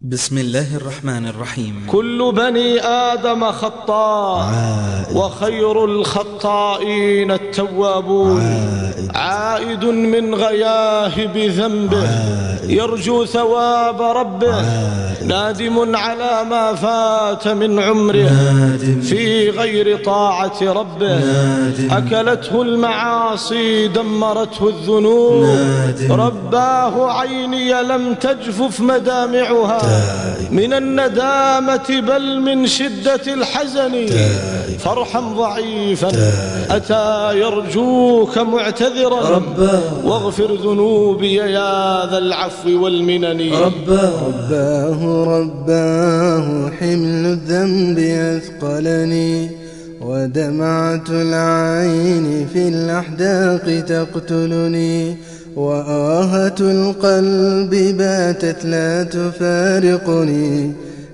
بسم الله الرحمن الرحيم. كل بني آدم خطاء وخير الخطائين التوابون. عائد من غياهب ذنبه يرجو ثواب ربه، نادم على ما فات من عمره في غير طاعة ربه. أكلته المعاصي دمرته الذنوب، رباه عيني لم تجفف مدامعها من الندامة بل من شدة الحزن. فرحا ضعيفا أتى يرجوك معتذرا، واغفر ذنوبي يا ذا العفو والمنن. رباه حمل الذنب أثقلني، ودمعة العين في الأحداق تقتلني، وآهة القلب باتت لا تفارقني،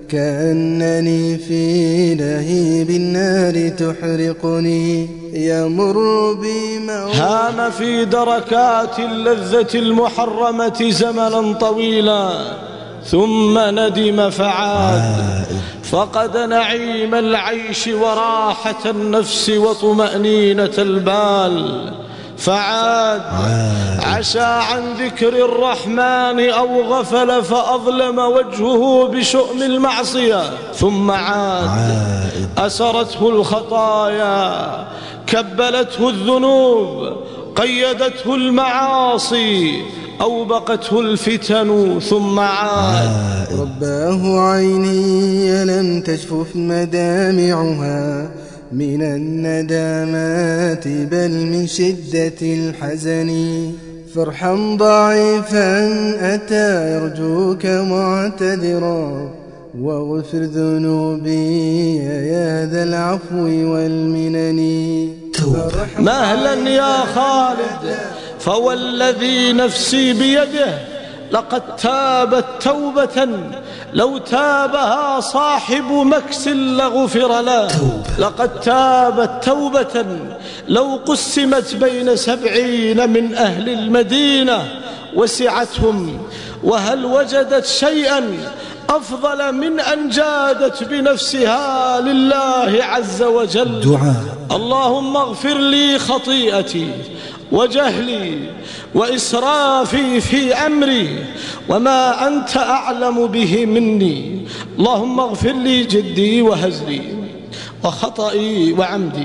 كأنني في لهيب النار تحرقني. يمر بي هام في دركات اللذة المحرمة زمنا طويلا، ثم ندم فعاد، فقد نعيم العيش وراحة النفس وطمأنينة البال، فعاد عشى عن ذكر الرحمن أو غفل فأظلم وجهه بشؤم المعصية، ثم عاد أسرته الخطايا، كبلته الذنوب، قيدته المعاصي، أوبقته الفتن، ثم عاد. رباه عيني لم تجفف مدامعها من الندامات بل من شدة الحزن. فرحا ضعيفا أتى يرجوك معتذرا، واغفر ذنوبي يا ذا العفو والمنن. مهلا يا خالد، فوالذي نفسي بيده لقد تابت توبة لو تابها صاحب مكس لغفر له. لقد تابت توبة لو قسمت بين 70 من أهل المدينة وسعتهم، وهل وجدت شيئا أفضل من أن جادت بنفسها لله عز وجل. اللهم اغفر لي خطيئتي وجهلي وإسرافي في أمري وما أنت أعلم به مني. اللهم اغفر لي جدي وهزلي وخطئي وعمدي،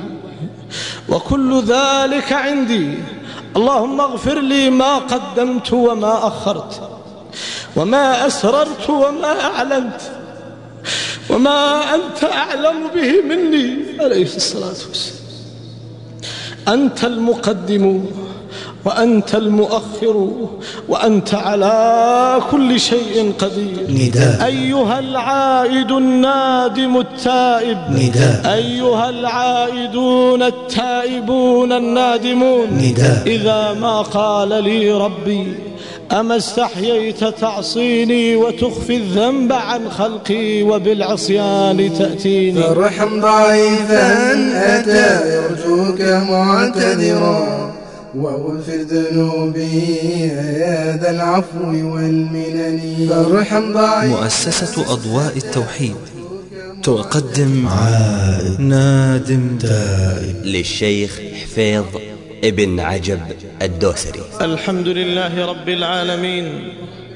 وكل ذلك عندي. اللهم اغفر لي ما قدمت وما أخرت، وما أسررت وما أعلنت، وما أنت أعلم به مني. عليه الصلاة والسلام. أنت المقدم وأنت المؤخر وأنت على كل شيء قدير. أيها العائد النادم التائب، أيها العائدون التائبون النادمون، إذا ما قال لي ربي أما استحييت تعصيني وتخفي الذنب عن خلقي وبالعصيان تأتيني. فرحا ضعيفا أتى يرجوك معتذرا، واغفر ذنوبي يا ذا العفو والمنن. فرحا ضعيفا. مؤسسة أضواء التوحيد تقدم نادم تائب للشيخ حفيظ ابن عجب الدوسري. الحمد لله رب العالمين،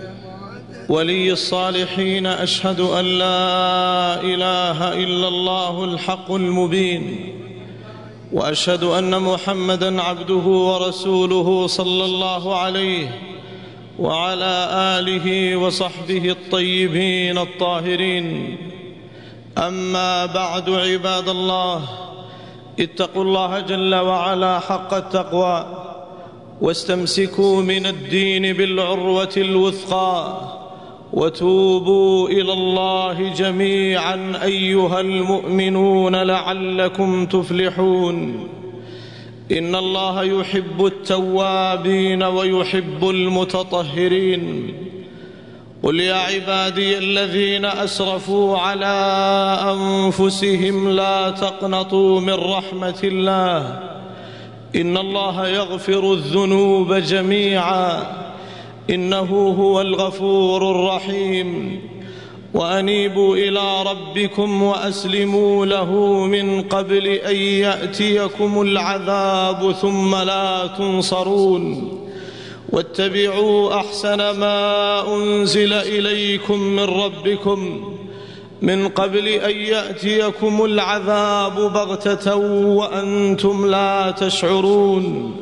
ولي الصالحين، أشهد أن لا إله إلا الله الحق المبين، وأشهد أن محمدًا عبده ورسوله صلى الله عليه وعلى آله وصحبه الطيبين الطاهرين. أما بعد، عباد الله، اتقوا الله جل وعلا حق التقوى، واستمسكوا من الدين بالعروة الوثقى، وتوبوا إلى الله جميعا أيها المؤمنون لعلكم تفلحون. إن الله يحب التوابين ويحب المتطهرين. قل يا عبادي الذين أسرفوا على أنفسهم لا تقنطوا من رحمة الله، إن الله يغفر الذنوب جميعا، إنه هو الغفور الرحيم. وأنيبوا إلى ربكم وأسلموا له من قبل أن يأتيكم العذاب ثم لا تنصرون واتبعوا أحسن ما أنزل إليكم من ربكم من قبل أن يأتيكم العذاب بغتة وأنتم لا تشعرون.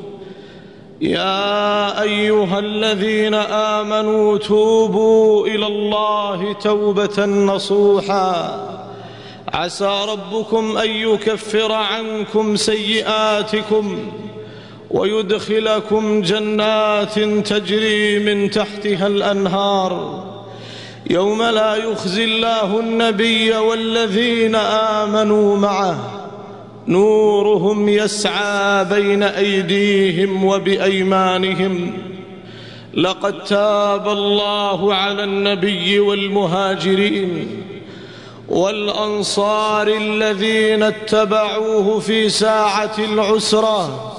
يا أيها الذين آمنوا توبوا إلى الله توبة نصوحا عسى ربكم أن يكفر عنكم سيئاتكم ويدخلكم جنات تجري من تحتها الأنهار يوم لا يخزي الله النبي والذين آمنوا معه نورهم يسعى بين أيديهم وبأيمانهم لقد تاب الله على النبي والمهاجرين والأنصار الذين اتبعوه في ساعة العسرة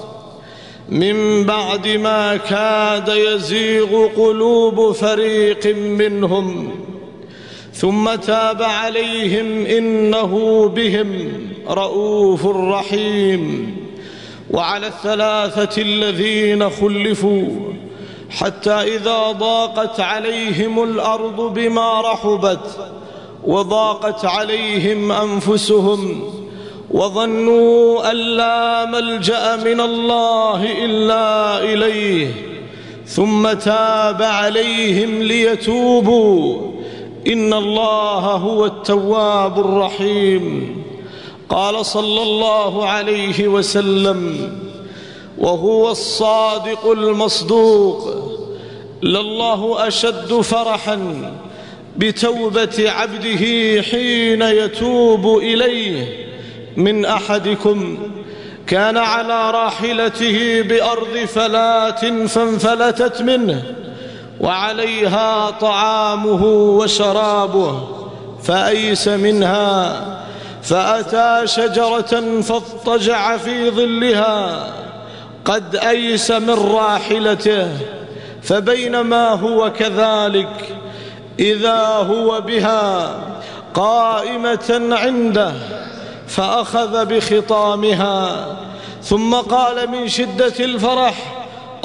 من بعد ما كاد يزيغ قلوب فريق منهم ثم تاب عليهم إنه بهم رؤوف رحيم. وعلى الثلاثة الذين خلفوا حتى إذا ضاقت عليهم الأرض بما رحبت وضاقت عليهم أنفسهم وظنوا أن لا ملجأ من الله إلا إليه ثم تاب عليهم ليتوبوا إن الله هو التواب الرحيم. قال صلى الله عليه وسلم وهو الصادق المصدوق لله أشد فرحا بتوبة عبده حين يتوب إليه من أحدكم كان على راحلته بأرض فلات فانفلتت منه وعليها طعامه وشرابه فأيس منها فأتى شجرة فاضطجع في ظلها قد أيس من راحلته فبينما هو كذلك إذا هو بها قائمة عنده فأخذ بخطامها ثم قال من شدة الفرح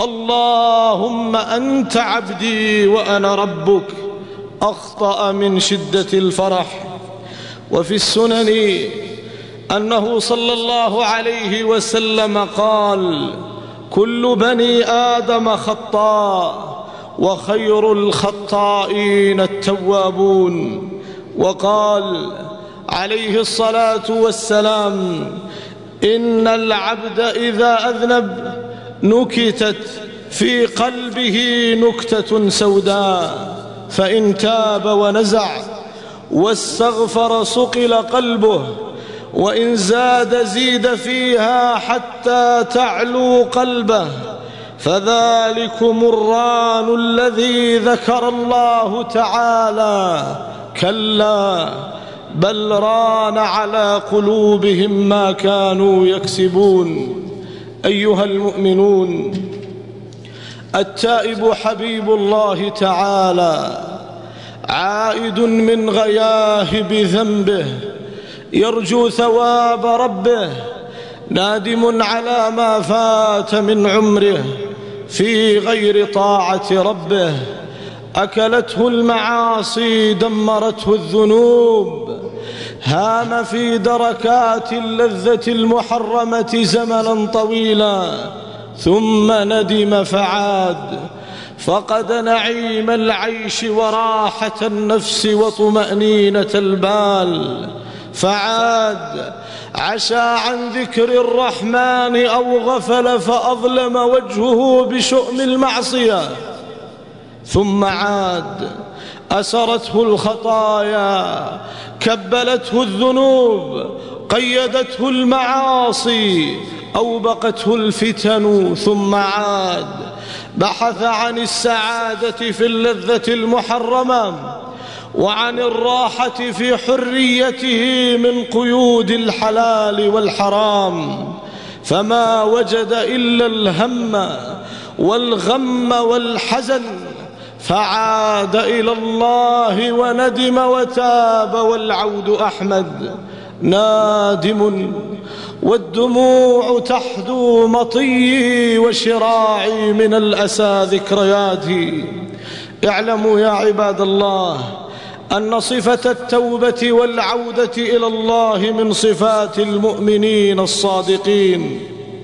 اللهم أنت عبدي وأنا ربك أخطأ من شدة الفرح. وفي السنن أنه صلى الله عليه وسلم قال كل بني آدم خطاء وخير الخطائين التوابون. وقال عليه الصلاة والسلام إن العبد إذا أذنب نكتت في قلبه نكتة سوداء فإن تاب ونزع واستغفر صقل قلبه وإن زاد زيد فيها حتى تعلو قلبه فذلكم الران الذي ذكر الله تعالى كلا بل ران على قلوبهم ما كانوا يكسبون. أيها المؤمنون التائب حبيب الله تعالى عائد من غياهب ذنبه يرجو ثواب ربه نادم على ما فات من عمره في غير طاعة ربه أكلته المعاصي دمرته الذنوب هام في دركات اللذة المحرمة زمنا طويلا ثم ندم فعاد فقد نعيم العيش وراحة النفس وطمأنينة البال فعاد عشى عن ذكر الرحمن أو غفل فأظلم وجهه بشؤم المعصية ثم عاد أسرته الخطايا كبلته الذنوب قيدته المعاصي أوبقته الفتن ثم عاد بحث عن السعادة في اللذة المحرمة وعن الراحة في حريته من قيود الحلال والحرام فما وجد إلا الهم والغم والحزن فعاد إلى الله وندم وتاب، والعود أحمد نادم، والدموع تحدو مطيي وشراعي من الأسى ذكرياتي. اعلموا يا عباد الله أن صفة التوبة والعودة إلى الله من صفات المؤمنين الصادقين.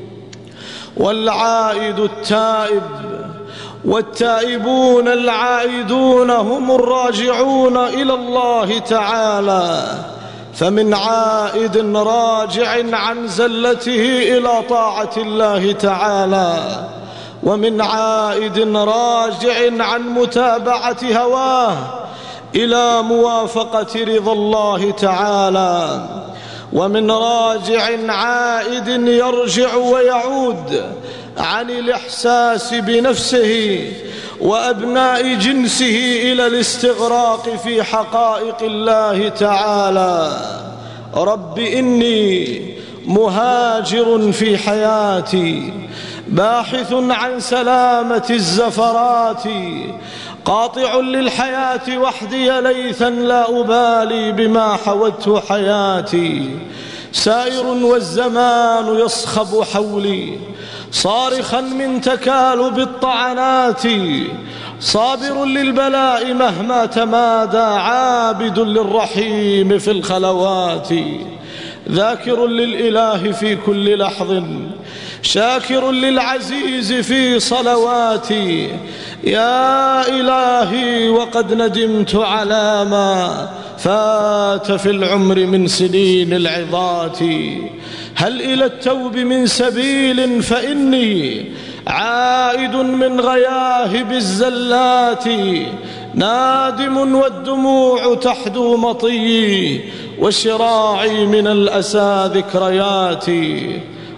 والعائد التائب والتائبون العائدون هم الراجعون إلى الله تعالى، فمن عائد راجع عن زلته إلى طاعة الله تعالى، ومن عائد راجع عن متابعة هواه إلى موافقة رضا الله تعالى، ومن راجع عائد يرجع ويعود عن الإحساس بنفسه وأبناء جنسه إلى الاستغراق في حقائق الله تعالى. رب إني مهاجر في حياتي، باحث عن سلامة الزفرات، قاطع للحياة وحدي ليثا لا أبالي بما حوته حياتي، سائر والزمان يصخب حولي صارخا من تكالب الطعنات، صابر للبلاء مهما تمادى، عابد للرحيم في الخلوات، ذاكر للإله في كل لحظ، شاكر للعزيز في صلواتي. يا إلهي وقد ندمت على ما فات في العمر من سنين العظات، هل إلى التوب من سبيل فإني عائد من غياهب الزلات، نادم والدموع تحدو مطيي وشراعي من الأسى ذكرياتي.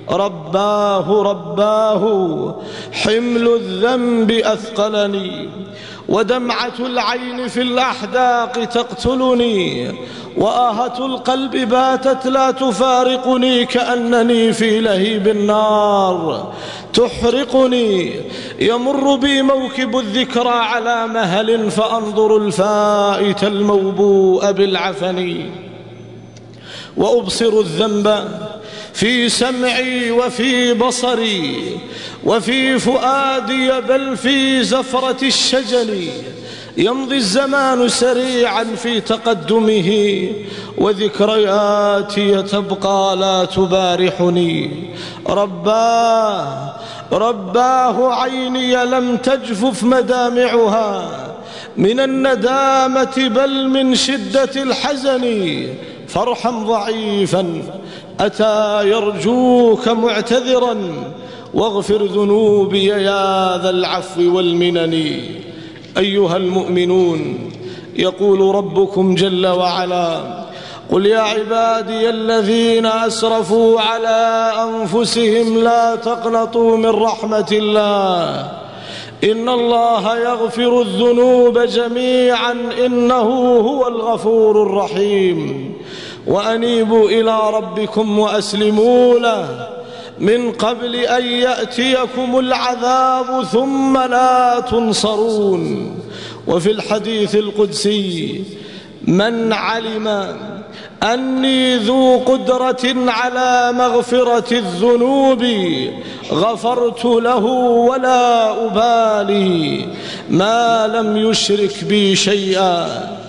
رباه حمل الذنب أثقلني، ودمعة العين في الأحداق تقتلني، وآهة القلب باتت لا تفارقني، كأنني في لهيب النار تحرقني. يمر بي موكب الذكرى على مهل، فأنظر الفائت الموبوء بالعفن، وأبصر الذنب في سمعي وفي بصري وفي فؤادي، بل في زفرة الشجن. يمضي الزمان سريعا في تقدمه، وذكرياتي تبقى لا تبارحني. رباه عيني لم تجفف مدامعها من الندامة بل من شدة الحزن، فرحا ضعيفا أتى يرجوك معتذرا، واغفر ذنوبي يا ذا العفو والمنن. أيها المؤمنون، يقول ربكم جل وعلا: قل يا عبادي الذين أسرفوا على أنفسهم لا تقنطوا من رحمة الله، إن الله يغفر الذنوب جميعا إنه هو الغفور الرحيم، وأنيبوا إلى ربكم وأسلموا له من قبل أن يأتيكم العذاب ثم لا تنصرون. وفي الحديث القدسي: من علم أني ذو قدرة على مغفرة الذنوب غفرت له ولا أبالي ما لم يشرك بي شيئا.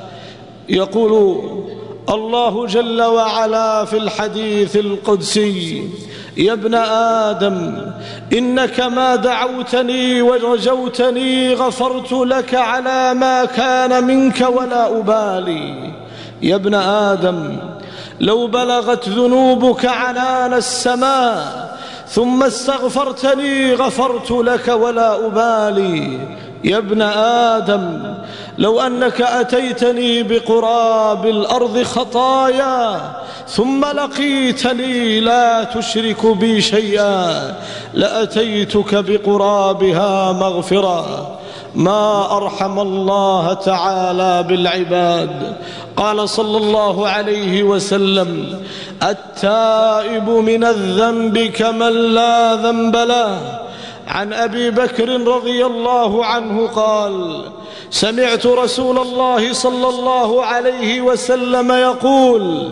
يقول الله جل وعلا في الحديث القدسي: يا ابن آدم إنك ما دعوتني ورجوتني غفرت لك على ما كان منك ولا أبالي. يا ابن آدم لو بلغت ذنوبك عنان السماء ثم استغفرتني غفرت لك ولا أبالي. يا ابن آدم لو أنك أتيتني بقراب الأرض خطايا ثم لقيتني لا تشرك بي شيئا لأتيتك بقرابها مغفرة. ما أرحم الله تعالى بالعباد. قال صلى الله عليه وسلم: التائب من الذنب كمن لا ذنب له، عن أبي بكر رضي الله عنه قال: سمعت رسول الله صلى الله عليه وسلم يقول: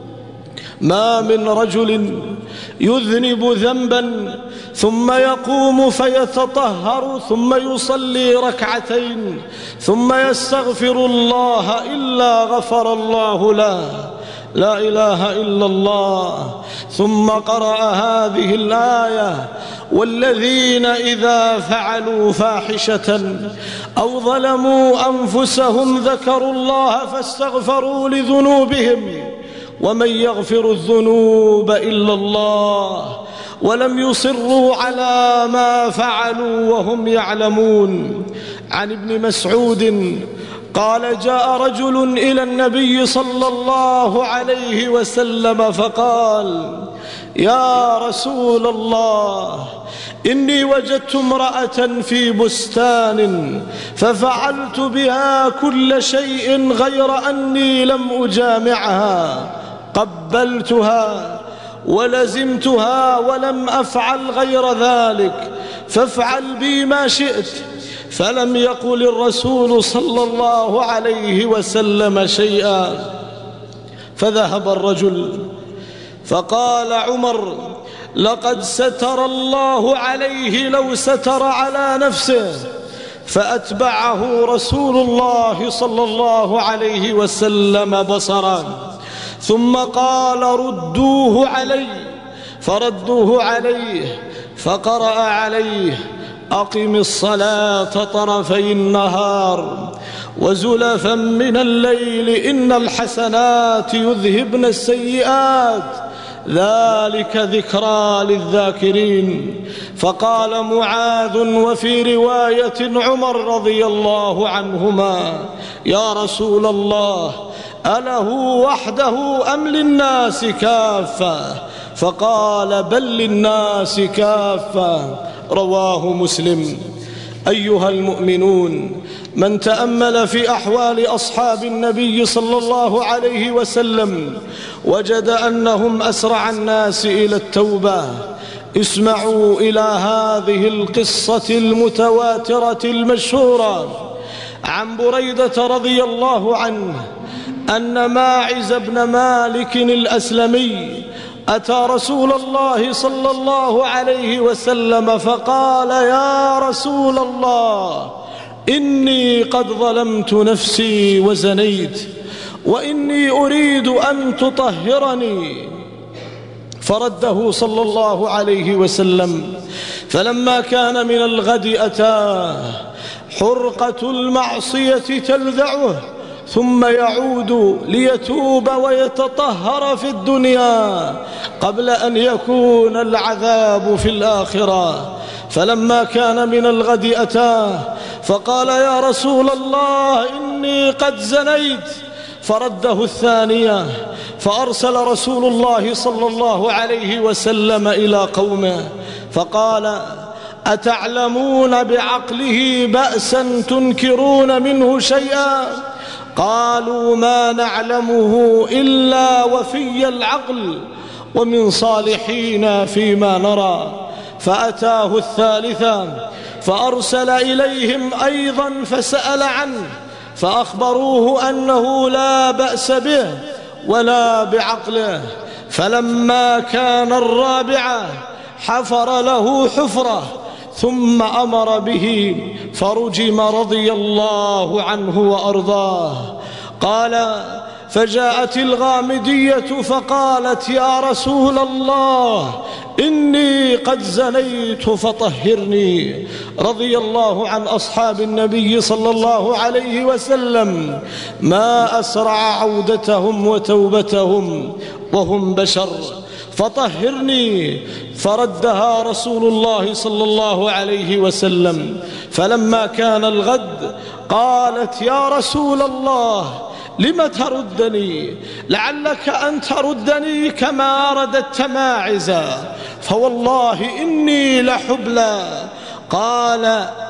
ما من رجل يذنب ذنبا ثم يقوم فيتطهر ثم يصلي ركعتين ثم يستغفر الله إلا غفر الله له. لا إله إلا الله. ثم قرأ هذه الآية: والذين إذا فعلوا فاحشة أو ظلموا أنفسهم ذكروا الله فاستغفروا لذنوبهم ومن يغفر الذنوب إلا الله ولم يصروا على ما فعلوا وهم يعلمون. عن ابن مسعود قال: جاء رجل إلى النبي صلى الله عليه وسلم فقال: يا رسول الله، إني وجدت امرأة في بستان ففعلت بها كل شيء غير أني لم أجامعها، قبلتها ولزمتها ولم أفعل غير ذلك، فافعل بي ما شئت. فلم يقل الرسول صلى الله عليه وسلم شيئا. فذهب الرجل فقال عمر: لقد ستر الله عليه لو ستر على نفسه. فأتبعه رسول الله صلى الله عليه وسلم بصرا ثم قال: ردوه علي. فردوه عليه فقرأ عليه: أقم الصلاة طرفي النهار وزلفا من الليل إن الحسنات يذهبن السيئات ذلك ذكرى للذاكرين. فقال معاذ وفي رواية عمر رضي الله عنهما: يا رسول الله، أله وحده أم للناس كافة؟ فقال: بل للناس كافة. رواه مسلم. أيها المؤمنون، من تأمل في أحوال أصحاب النبي صلى الله عليه وسلم وجد أنهم أسرع الناس إلى التوبة. اسمعوا إلى هذه القصة المتواترة المشهورة عن بريدة رضي الله عنه أن ماعز بن مالك الأسلمي أتى رسول الله صلى الله عليه وسلم فقال: يا رسول الله، إني قد ظلمت نفسي وزنيت وإني أريد أن تطهرني. فرده صلى الله عليه وسلم. فلما كان من الغد أتاه حرقة المعصية تلذعه ثم يعود ليتوب ويتطهر في الدنيا قبل أن يكون العذاب في الآخرة. فلما كان من الغد أتاه فقال: يا رسول الله، إني قد زنيت. فرده الثانية. فأرسل رسول الله صلى الله عليه وسلم إلى قومه فقال: أتعلمون بعقله بأسا تنكرون منه شيئا؟ قالوا: ما نعلمه إلا وفي العقل ومن صالحين فيما نرى. فأتاه الثالثة فأرسل إليهم أيضا فسأل عنه فأخبروه أنه لا بأس به ولا بعقله. فلما كان الرابعة حفر له حفرة ثم أمر به فرجم رضي الله عنه وأرضاه. قال: فجاءت الغامدية فقالت: يا رسول الله، إني قد زنيت فطهرني. رضي الله عن أصحاب النبي صلى الله عليه وسلم، ما أسرع عودتهم وتوبتهم وهم بشر. فطهرني. فردها رسول الله صلى الله عليه وسلم. فلما كان الغد قالت: يا رسول الله، لم تردني؟ لعلك أن تردني كما رددت ماعزا، فوالله إني لحبلى. قال: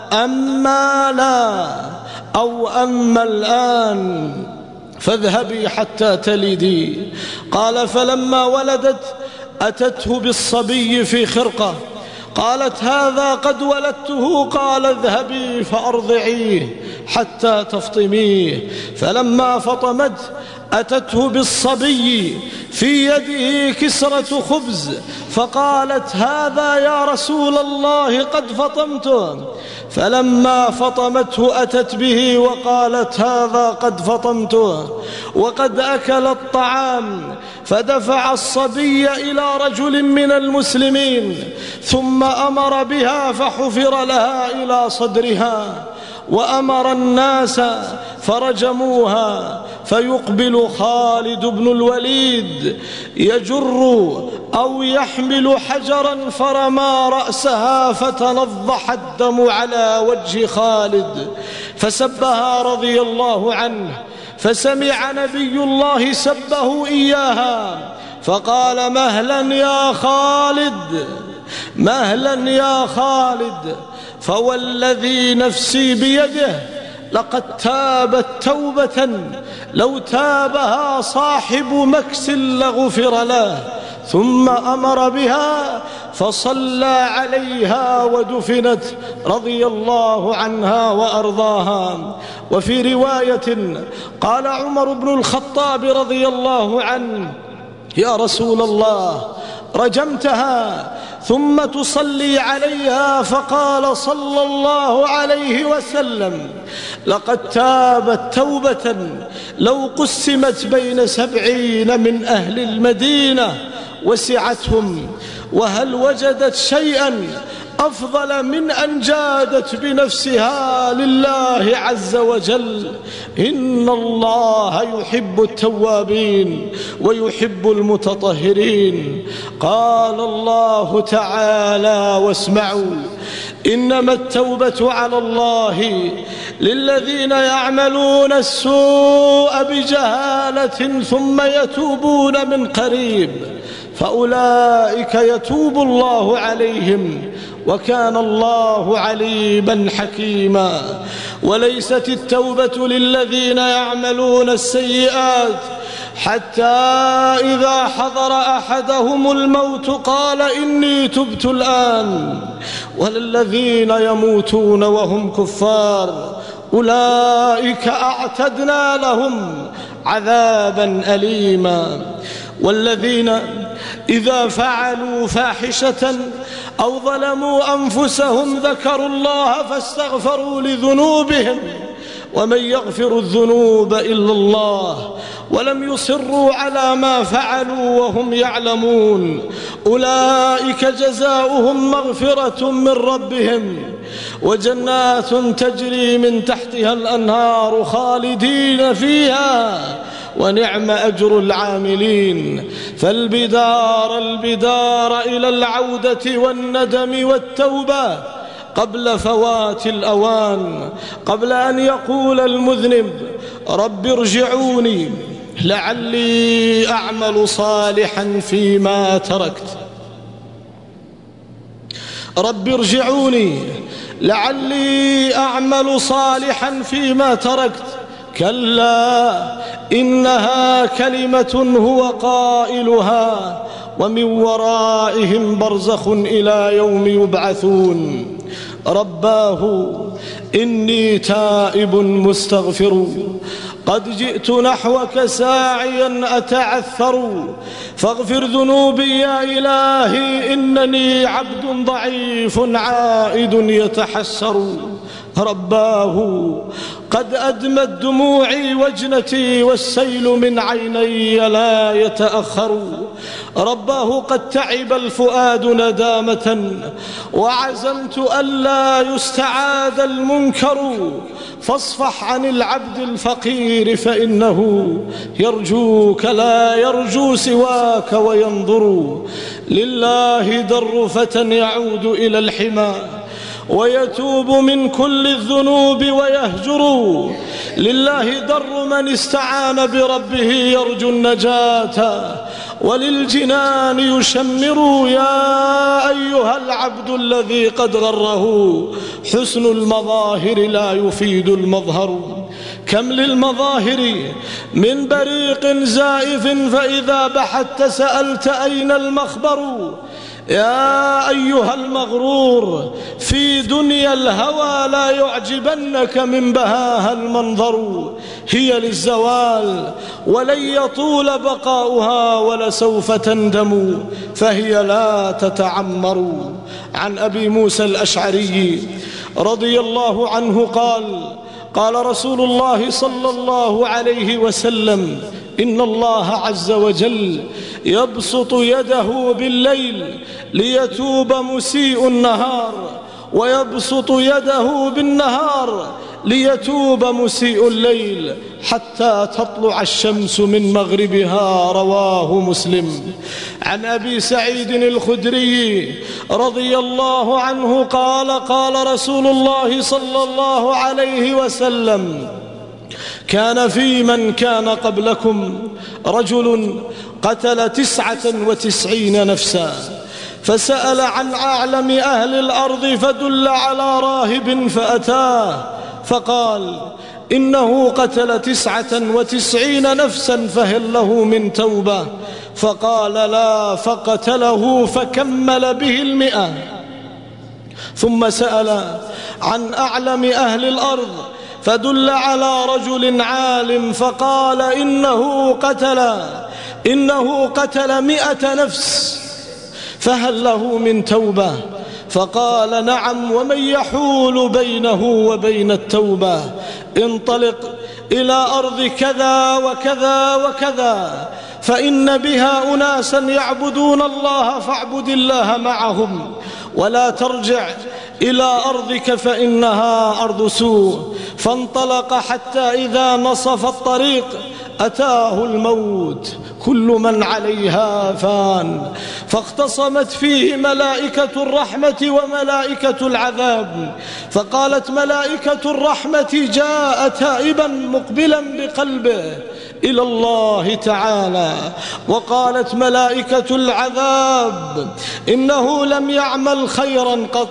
أما لا أو أما الآن فاذهبي حتى تلدي. قال: فلما ولدت أتته بالصبي في خرقة قالت هذا قد ولدته. قال اذهبي فأرضعيه حتى تفطميه. فلما فطمته أتته بالصبي في يده كسرة خبز فقالت هذا يا رسول الله قد فطمته. فلما فطمته أتت به وقالت هذا قد فطمته وقد أكل الطعام. فدفع الصبي إلى رجل من المسلمين ثم أمر بها فحفر لها إلى صدرها وأمر الناس فرجموها. فيقبل خالد بن الوليد يجر أو يحمل حجرا فرمى رأسها فتنضح الدم على وجه خالد فسبها رضي الله عنه. فسمع نبي الله سبه إياها فقال مهلا يا خالد، مهلا يا خالد، فوالذي نفسي بيده لقد تابت توبة لو تابها صاحب مكس لغفر له. ثم أمر بها فصلى عليها ودفنت رضي الله عنها وأرضاها. وفي رواية قال عمر بن الخطاب رضي الله عنه يا رسول الله رجمتها ثم تصلي عليها؟ فقال صلى الله عليه وسلم لقد تابت توبة لو قسمت بين 70 من أهل المدينة وسعتهم. وهل وجدت شيئا أفضل من أن جادت بنفسها لله عز وجل؟ إن الله يحب التوابين ويحب المتطهرين. قال الله تعالى واسمعوا إنما التوبة على الله للذين يعملون السوء بجهالة ثم يتوبون من قريب فأولئك يتوب الله عليهم وكان الله عليما حكيما. وليست التوبة للذين يعملون السيئات حتى إذا حضر أحدهم الموت قال إني تبت الآن، وللذين يموتون وهم كفار أولئك أعتدنا لهم عذابا أليما. والذين إذا فعلوا فاحشة أو ظلموا أنفسهم ذكروا الله فاستغفروا لذنوبهم ومن يغفر الذنوب إلا الله ولم يصروا على ما فعلوا وهم يعلمون أولئك جزاؤهم مغفرة من ربهم وجنات تجري من تحتها الأنهار خالدين فيها ونعم أجر العاملين. فالبدار إلى العودة والندم والتوبة قبل فوات الأوان، قبل أن يقول المذنب رب ارجعوني لعلي أعمل صالحا فيما تركت، رب ارجعوني لعلي أعمل صالحا فيما تركت. كلا إنها كلمة هو قائلها ومن ورائهم برزخ إلى يوم يبعثون. رباه إني تائب مستغفر قد جئت نحوك ساعيا أتعثر فاغفر ذنوبي يا إلهي إنني عبد ضعيف عائد يتحسر. رباه قد أدمت دموعي وجنتي والسيل من عيني لا يتأخر. رباه قد تعب الفؤاد ندامة وعزمت ألا يستعاد المنكر فاصفح عن العبد الفقير فإنه يرجوك لا يرجو سواك وينظر. لله در فتى يعود إلى الحمى ويتوب من كل الذنوب ويهجر. لله در من استعان بربه يرجو النجاة وللجنان يشمر. يا أيها العبد الذي قد غره حسن المظاهر لا يفيد المظهر. كم للمظاهر من بريق زائف فإذا بحثت سألت أين المخبر. يا أيها المغرور في دنيا الهوى لا يعجبنك من بهاها المنظر، هي للزوال ولن يطول بقاؤها ولسوف تندم، فهي لا تتعمر. عن أبي موسى الأشعري رضي الله عنه قال رسول الله صلى الله عليه وسلم: إن الله عز وجل يبسط يده بالليل ليتوب مسيء النهار، ويبسط يده بالنهار ليتوب مسيء الليل حتى تطلع الشمس من مغربها. رواه مسلم. عن أبي سعيد الخدري رضي الله عنه قال رسول الله صلى الله عليه وسلم: كان في من كان قبلكم رجل قتل 99 نفسا، فسأل عن أعلم أهل الأرض فدل على راهب فأتاه فقال: إنه قتل 99 نفسا فهل له من توبة؟ فقال: لا، فقتله فكمل به 100. ثم سأل عن أعلم أهل الأرض فدل على رجل عالم فقال: إنه قتل 100 نفس فهل له من توبة؟ فقال: نعم، ومن يحول بينه وبين التوبة؟ انطلق إلى أرض كذا وكذا وكذا فإن بها أناسا يعبدون الله فاعبد الله معهم، ولا ترجع إلى أرضك فإنها أرض سوء. فانطلق حتى إذا نصف الطريق أتاه الموت، كل من عليها فان، فاختصمت فيه ملائكة الرحمة وملائكة العذاب. فقالت ملائكة الرحمة: جاء تائبا مقبلا بقلبه إلى الله تعالى. وقالت ملائكة العذاب: إنه لم يعمل خيرا قط.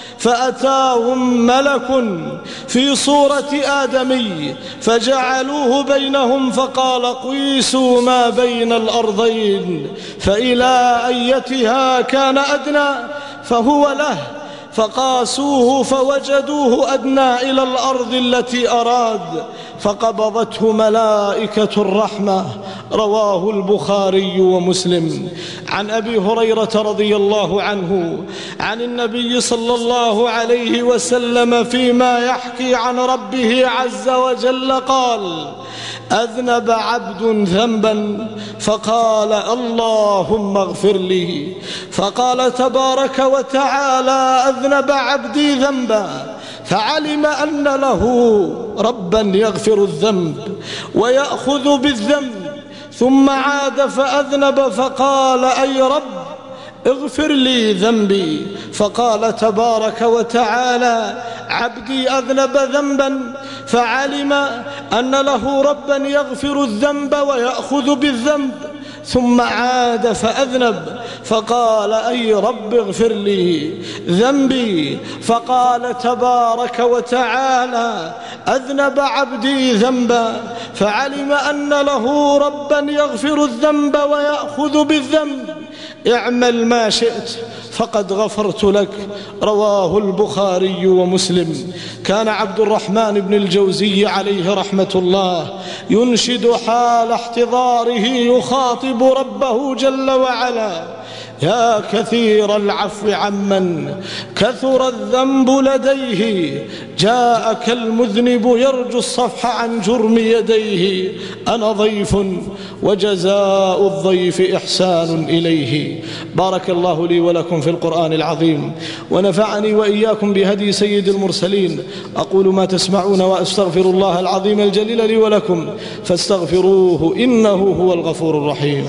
فأتاهم ملك في صورة آدمي فجعلوه بينهم فقال: قيسوا ما بين الأرضين فإلى أيتها كان أدنى فهو له، فقاسوه فوجدوه أدنى إلى الأرض التي أراد، فقبضته ملائكة الرحمة. رواه البخاري ومسلم. عن أبي هريرة رضي الله عنه عن النبي صلى الله عليه وسلم فيما يحكي عن ربه عز وجل قال: أذنب عبد ذنبا فقال: اللهم اغفر لي، فقال تبارك وتعالى: أذنب عبدي ذنبا، فعلم أن له ربا يغفر الذنب ويأخذ بالذنب، ثم عاد فأذنب فقال: أي رب اغفر لي ذنبي، فقال تبارك وتعالى: عبدي أذنب ذنبا فعلم أن له ربا يغفر الذنب ويأخذ بالذنب، ثم عاد فأذنب فقال: أي رب اغفر لي ذنبي، فقال تبارك وتعالى: أذنب عبدي ذنبا فعلم أن له ربا يغفر الذنب ويأخذ بالذنب، اعمل ما شئت فقد غفرت لك. رواه البخاري ومسلم. كان عبد الرحمن بن الجوزي عليه رحمة الله ينشد حال احتضاره يخاطب ربه جل وعلا: يا كثير العفو عمن كثر الذنب لديه، جاءك المذنب يرجو الصفح عن جرم يديه، أنا ضيف وجزاء الضيف إحسان إليه. بارك الله لي ولكم في القرآن العظيم، ونفعني وإياكم بهدي سيد المرسلين. أقول ما تسمعون وأستغفر الله العظيم الجليل لي ولكم فاستغفروه إنه هو الغفور الرحيم.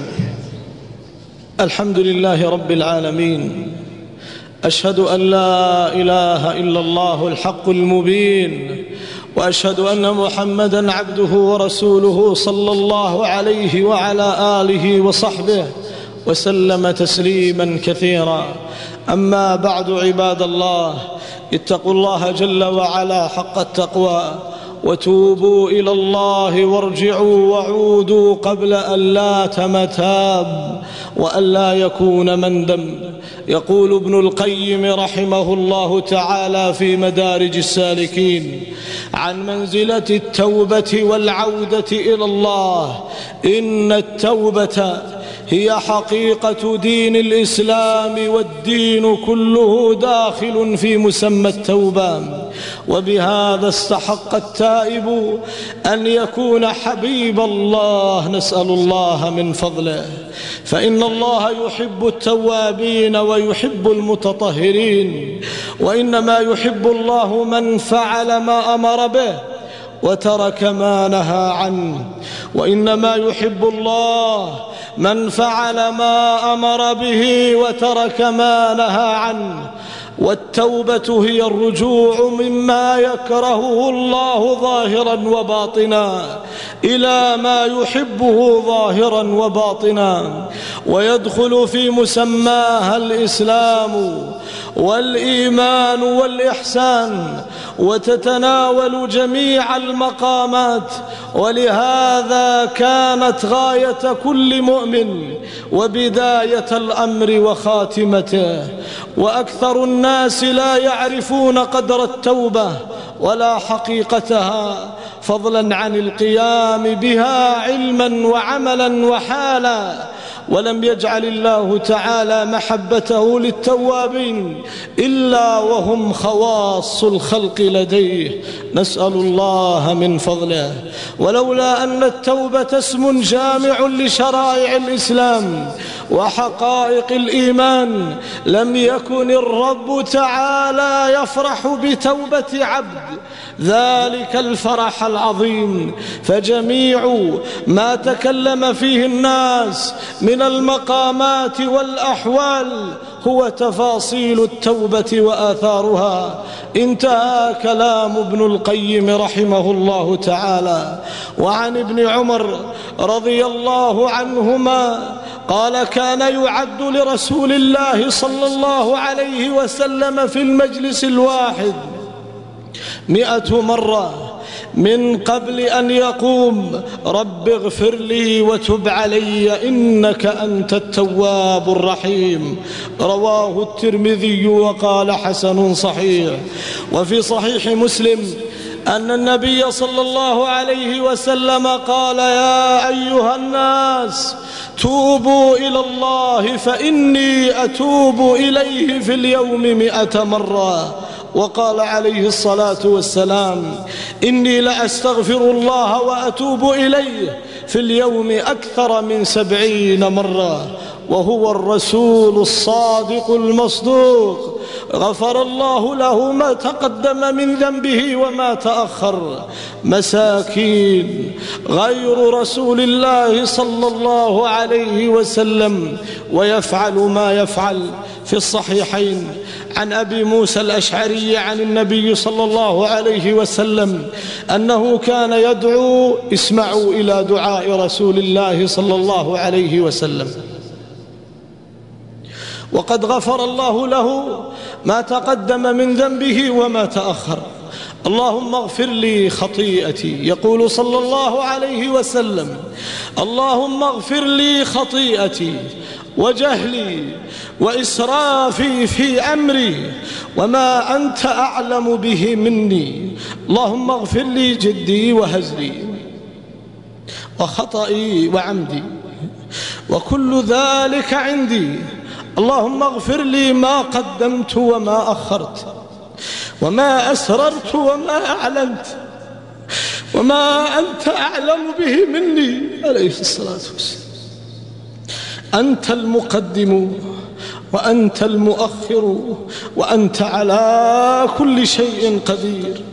الحمد لله رب العالمين، أشهد أن لا إله إلا الله الحق المبين، وأشهد أن محمدًا عبده ورسوله صلى الله عليه وعلى آله وصحبه وسلم تسليما كثيرا. أما بعد، عباد الله، اتقوا الله جل وعلا حق التقوى، وتوبوا إلى الله وارجعوا وعودوا قبل أن لا تمتاب وأن لا يكون مندم. يقول ابن القيم رحمه الله تعالى في مدارج السالكين عن منزلة التوبة والعودة إلى الله: إن التوبة هي حقيقة دين الإسلام، والدين كله داخل في مسمى التوبة، وبهذا استحق التائب أن يكون حبيب الله، نسأل الله من فضله، فإن الله يحب التوابين ويحب المتطهرين، وإنما يحب الله من فعل ما أمر به وترك ما نهى عنه، وإنما يحب الله من فعل ما أمر به وترك ما نهى عنه. والتوبة هي الرجوع مما يكرهه الله ظاهرا وباطنا إلى ما يحبه ظاهرا وباطنا، ويدخل في مسماها الإسلام والإيمان والإحسان، وتتناول جميع المقامات. ولهذا كانت غاية كل مؤمن وبداية الأمر وخاتمته. وأكثر الناس لا يعرفون قدر التوبة ولا حقيقتها، فضلا عن القيام بها علما وعملا وحالا. ولم يجعل الله تعالى محبته للتوابين إلا وهم خواص الخلق لديه، نسأل الله من فضله. ولولا أن التوبة اسم جامع لشرائع الإسلام وحقائق الإيمان لم يكن الرب تعالى يفرح بتوبة عبد ذلك الفرح العظيم. فجميع ما تكلم فيه الناس من المقامات والأحوال هو تفاصيل التوبة وآثارها. انتهى كلام ابن القيم رحمه الله تعالى. وعن ابن عمر رضي الله عنهما قال: كان يعد لرسول الله صلى الله عليه وسلم في المجلس الواحد 100 مرة من قبل أن يقوم: رب اغفر لي وتب علي إنك أنت التواب الرحيم. رواه الترمذي وقال حسن صحيح. وفي صحيح مسلم أن النبي صلى الله عليه وسلم قال: يا أيها الناس توبوا إلى الله فإني أتوب إليه في اليوم 100 مرة. وقال عليه الصلاة والسلام: إني لأستغفر الله وأتوب إليه في اليوم أكثر من 70 مرة. وهو الرسول الصادق المصدوق، غفر الله له ما تقدم من ذنبه وما تأخر. مساكين غير رسول الله صلى الله عليه وسلم ويفعل ما يفعل. في الصحيحين عن أبي موسى الأشعري عن النبي صلى الله عليه وسلم أنه كان يدعو، اسمعوا إلى دعاء رسول الله صلى الله عليه وسلم: وقد غفر الله له ما تقدم من ذنبه وما تأخر. اللهم اغفر لي خطيئتي. يقول صلى الله عليه وسلم: اللهم اغفر لي خطيئتي وجهلي وإسرافي في أمري وما أنت أعلم به مني. اللهم اغفر لي جدي وهزلي وخطئي وعمدي وكل ذلك عندي. اللهم اغفر لي ما قدمت وما أخرت وما أسررت وما أعلنت وما أنت أعلم به مني. عليه الصلاة والسلام: أنت المقدم وأنت المؤخر وأنت على كل شيء قدير.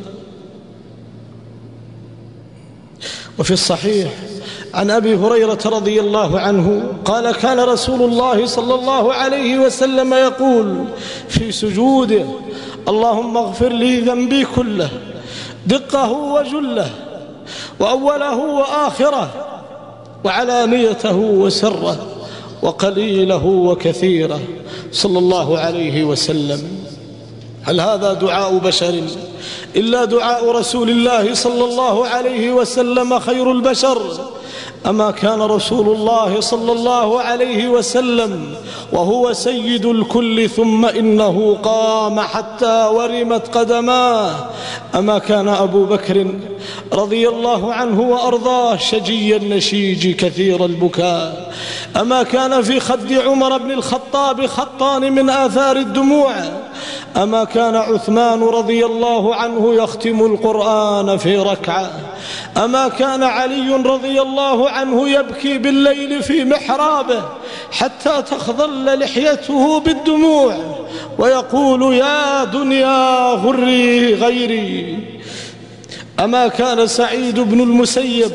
وفي الصحيح عن أبي هريرة رضي الله عنه قال: كان رسول الله صلى الله عليه وسلم يقول في سجوده: اللهم اغفر لي ذنبي كله دقه وجله وأوله وآخره وعلانيته وسره وقليله وكثيره، صلى الله عليه وسلم. هل هذا دعاء بشر إلا دعاء رسول الله صلى الله عليه وسلم خير البشر؟ أما كان رسول الله صلى الله عليه وسلم وهو سيد الكل ثم إنه قام حتى ورمت قدماه؟ أما كان أبو بكر رضي الله عنه وأرضاه شجي النشيج كثير البكاء؟ أما كان في خد عمر بن الخطاب خطان من آثار الدموع؟ أما كان عثمان رضي الله عنه يختم القرآن في ركعة؟ أما كان علي رضي الله عنه يبكي بالليل في محرابه حتى تخضل لحيته بالدموع ويقول يا دنيا غري غيري؟ أما كان سعيد بن المسيب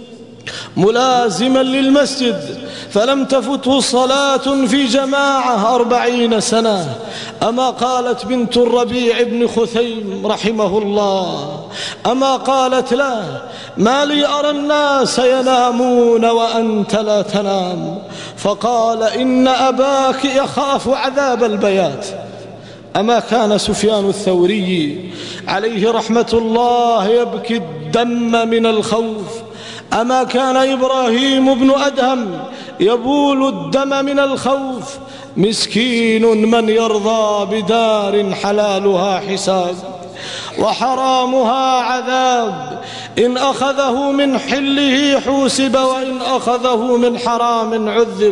ملازما للمسجد فلم تفته صلاة في جماعة 40 سنة؟ أما قالت بنت الربيع بن خثيم رحمه الله، أما قالت له ما لي أرى الناس ينامون وأنت لا تنام؟ فقال إن أباك يخاف عذاب البيات. أما كان سفيان الثوري عليه رحمة الله يبكي الدم من الخوف؟ أما كان إبراهيم بن أدهم يبول الدم من الخوف؟ مسكين من يرضى بدار حلالها حساب وحرامها عذاب، إن أخذه من حله حوسب وإن أخذه من حرام عذب.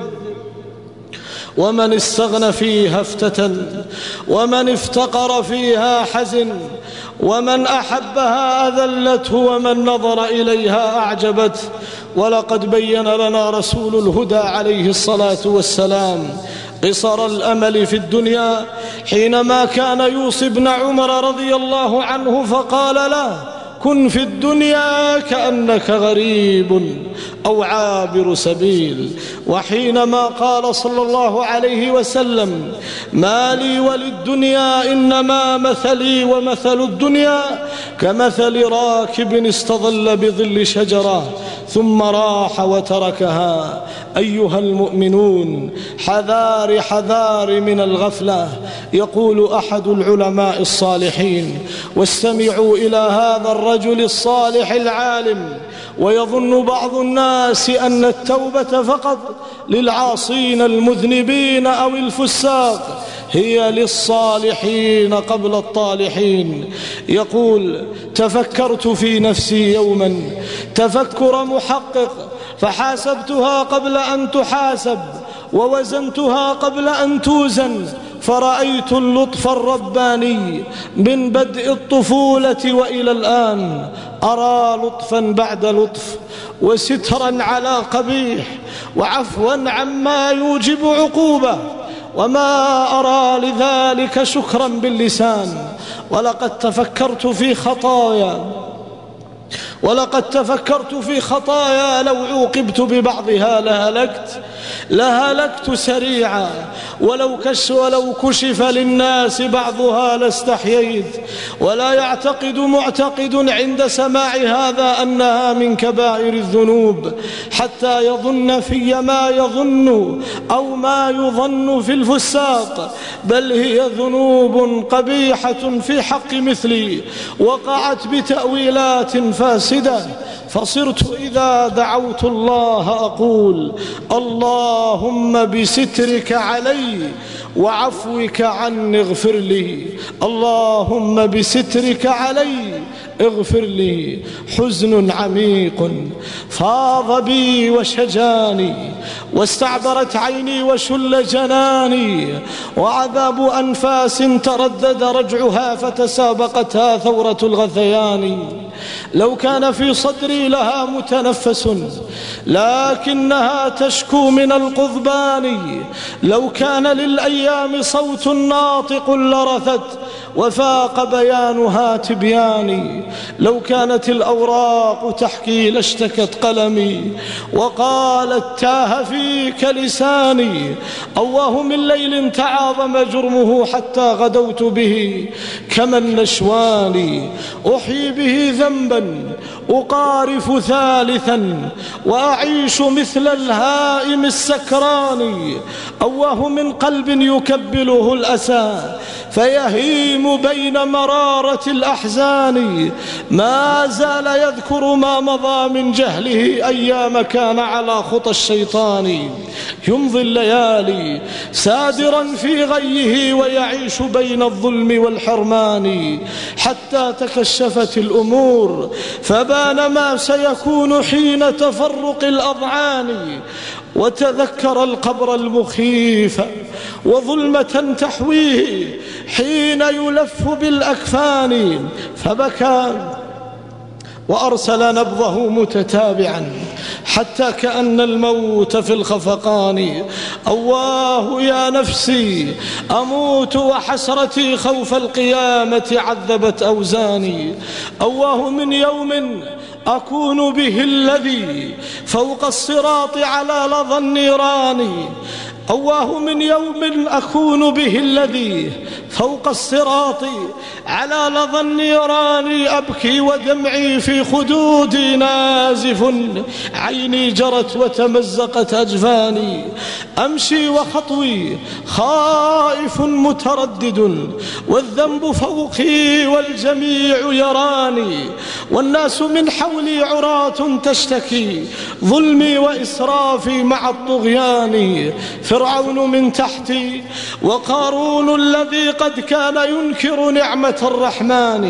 ومن استغنى فيها افتتن ومن افتقر فيها حزن، ومن أحبها أذلته ومن نظر إليها أعجبته. ولقد بين لنا رسول الهدى عليه الصلاة والسلام قصر الأمل في الدنيا حينما كان يوصي ابن عمر رضي الله عنه فقال له كن في الدنيا كأنك غريب أو عابر سبيل. وحينما قال صلى الله عليه وسلم ما لي وللدنيا إنما مثلي ومثل الدنيا كمثل راكب استظل بظل شجرة ثم راح وتركها. أيها المؤمنون حذار حذار من الغفلة. يقول أحد العلماء الصالحين واستمعوا إلى هذا الرجل الصالح العالم: ويظن بعض الناس أن التوبة فقط للعاصين المذنبين أو الفساق، هي للصالحين قبل الطالحين. يقول تفكرت في نفسي يوما تفكر محقق فحاسبتها قبل أن تحاسب ووزنتها قبل أن توزن، فرأيت اللطف الرباني من بدء الطفولة وإلى الآن، أرى لطفا بعد لطف وسترا على قبيح وعفوا عما يوجب عقوبة، وما أرى لذلك شكرا باللسان. ولقد تفكرت في خطايا لو عوقبت ببعضها لهلكت سريعا، ولو كشف للناس بعضها لاستحييت. ولا يعتقد معتقد عند سماع هذا أنها من كبائر الذنوب حتى يظن في ما يظن أو ما يظن في الفساق، بل هي ذنوب قبيحة في حق مثلي وقعت بتأويلات فاسدة. فصرت إذا دعوت الله أقول اللهم بسترك علي وعفوك عني اغفر لي، اللهم بسترك علي اغفر لي. حزن عميق فاض بي وشجاني، واستعبرت عيني وشل جناني، وعذاب أنفاس تردد رجعها فتسابقتها ثورة الغثيان. لو كان في صدري لها متنفس لكنها تشكو من القضبان، لو كان للأيام صوت ناطق لرثت وفاق بيانها تبياني. لو كانت الأوراق تحكي لاشتكت قلمي وقالت تاه فيك لساني. أواه من ليل تعاظم جرمه حتى غدوت به كما النشوان. أحيي به ذنبا أقارف ثالثا وأعيش مثل الهائم السكران. أواه من قلب يكبله الأسى فيهيم بين مرارة الأحزان. ما زال يذكر ما مضى من جهله أيام كان على خطى الشيطان. يمضي الليالي سادرا في غيه ويعيش بين الظلم والحرمان حتى تكشفت الأمور فبان ما سيكون حين تفرق الأضعان. وتذكر القبر المخيف وظلمة تحويه حين يلف بالأكفان فبكى وأرسل نبضه متتابعا حتى كأن الموت في الخفقان. أواه يا نفسي أموت وحسرتي خوف القيامة عذبت أوزاني. أواه من يوم أكون به الذي فوق الصراط على لظى النيران. أواه من يوم أكون به الذي فوق الصراط على لظى النيران. أبكي ودمعي في خدودي نازف عيني جرت وتمزقت أجفاني. أمشي وخطوي خائف متردد والذنب فوقي والجميع يراني. والناس من حولي عراة تشتكي ظلمي وإسرافي مع الطغيان. فرعون من تحتي وقارون الذي قد كان ينكر نعمة الرحمن.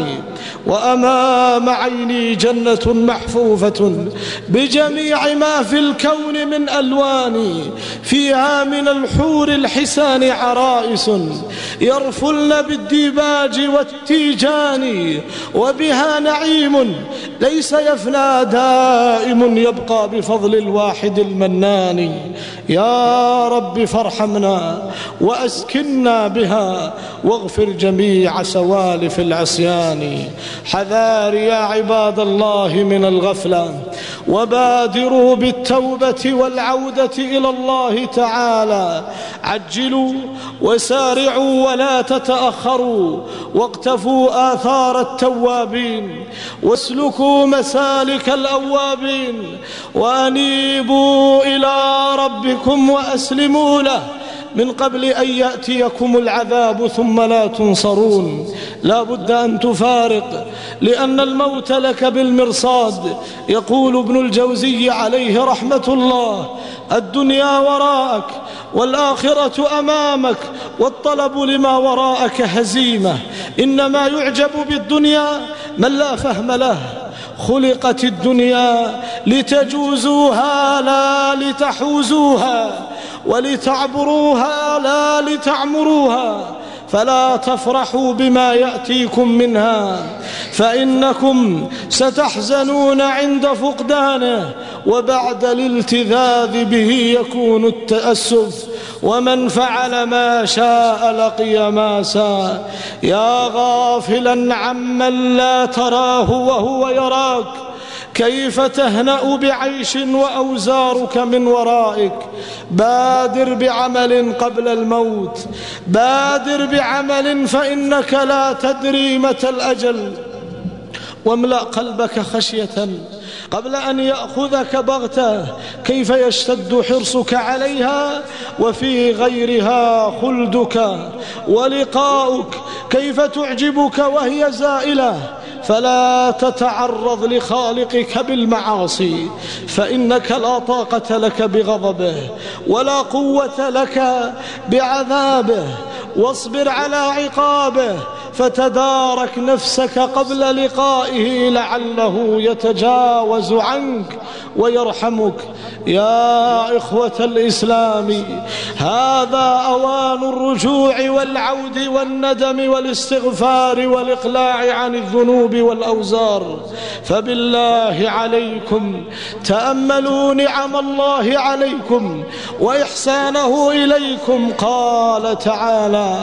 وأمام عيني جنة محفوفة بجميع ما في الكون من ألوان. فيها من الحور الحسان عرائس يرفلن بالديباج والتيجان. وبها نعيم ليس يفنى دائم يبقى بفضل الواحد المنان. يا رب فارحمنا وأسكننا بها واغفر جميع سوالف العصيان. حذار يا عباد الله من الغفلة وبادروا بالتوبة والعودة إلى الله تعالى. عجلوا وسارعوا ولا تتأخروا واقتفوا آثار التوابين واسلكوا مسالك الأوابين. وأنيبوا إلى ربكم وأسلموا له من قبل أن يأتيكم العذاب ثم لا تنصرون. لا بد أن تفارق لأن الموت لك بالمرصاد. يقول ابن الجوزي عليه رحمة الله: الدنيا وراءك والآخرة أمامك والطلب لما وراءك هزيمة. إنما يعجب بالدنيا من لا فهم له. خلقت الدنيا لتجوزوها لا لتحوزوها ولتعبروها لا لتعمروها. فلا تفرحوا بما يأتيكم منها فإنكم ستحزنون عند فقدانه وبعد الالتذاذ به يكون التأسف. ومن فعل ما شاء لقي ما ساء. يا غافلا عمن لا تراه وهو يراك كيف تهنأ بعيش وأوزارك من ورائك. بادر بعمل قبل الموت، بادر بعمل فإنك لا تدري متى الأجل. واملأ قلبك خشية قبل أن يأخذك بغتة. كيف يشتد حرصك عليها وفي غيرها خلدك ولقاؤك. كيف تعجبك وهي زائلة. فلا تتعرض لخالقك بالمعاصي فإنك لا طاقة لك بغضبه ولا قوة لك بعذابه. واصبر على عقابه فتدارك نفسك قبل لقائه لعله يتجاوز عنك ويرحمك. يا إخوة الإسلام، هذا أوان الرجوع والعود والندم والاستغفار والإقلاع عن الذنوب والأوزار. فبالله عليكم تأملوا نعم الله عليكم وإحسانه إليكم. قال تعالى: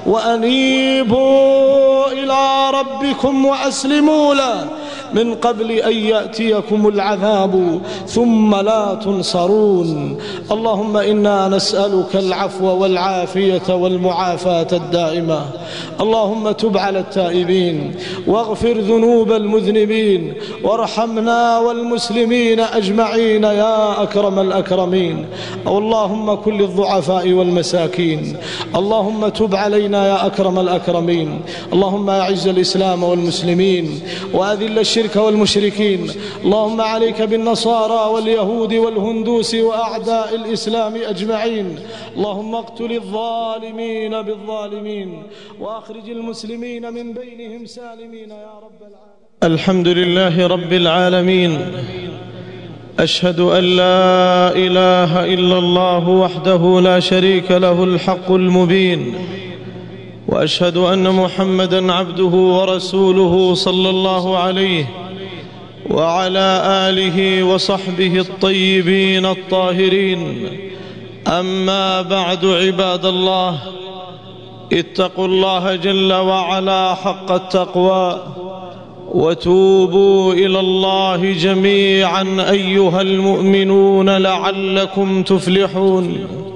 وأنيبوا إلى ربكم وأسلموا له من قبل أن يأتيكم العذاب ثم لا تنصرون. اللهم إنا نسألك العفو والعافية والمعافاة الدائمة. اللهم تب على التائبين واغفر ذنوب المذنبين وارحمنا والمسلمين أجمعين يا أكرم الأكرمين. اللهم كن للضعفاء والمساكين. اللهم تب علينا يا أكرم الأكرمين. اللهم أعز الإسلام والمسلمين وأذل الشرك والمشركين. اللهم عليك بالنصارى واليهود والهندوس وأعداء الإسلام أجمعين. اللهم اقتل الظالمين بالظالمين وأخرج المسلمين من بينهم سالمين يا رب العالمين. الحمد لله رب العالمين. أشهد أن لا إله إلا الله وحده لا شريك له الحق المبين، وأشهد أن محمدًا عبده ورسوله صلى الله عليه وعلى آله وصحبه الطيبين الطاهرين. أما بعد، عباد الله، اتقوا الله جل وعلا حق التقوى وتوبوا إلى الله جميعا أيها المؤمنون لعلكم تفلحون.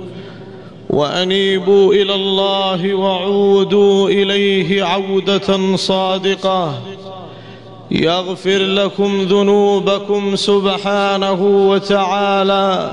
وأنيبوا إلى الله وعودوا إليه عودة صادقة يغفر لكم ذنوبكم سبحانه وتعالى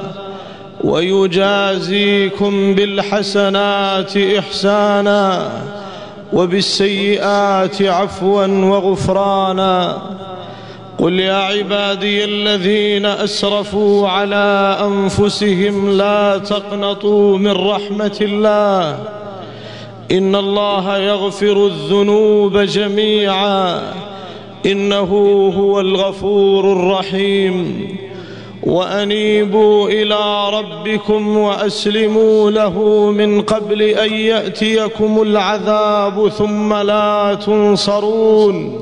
ويجازيكم بالحسنات إحسانا وبالسيئات عفوا وغفرانا. قل يا عبادي الذين أسرفوا على أنفسهم لا تقنطوا من رحمة الله إن الله يغفر الذنوب جميعا إنه هو الغفور الرحيم. وأنيبوا إلى ربكم وأسلموا له من قبل أن يأتيكم العذاب ثم لا تنصرون.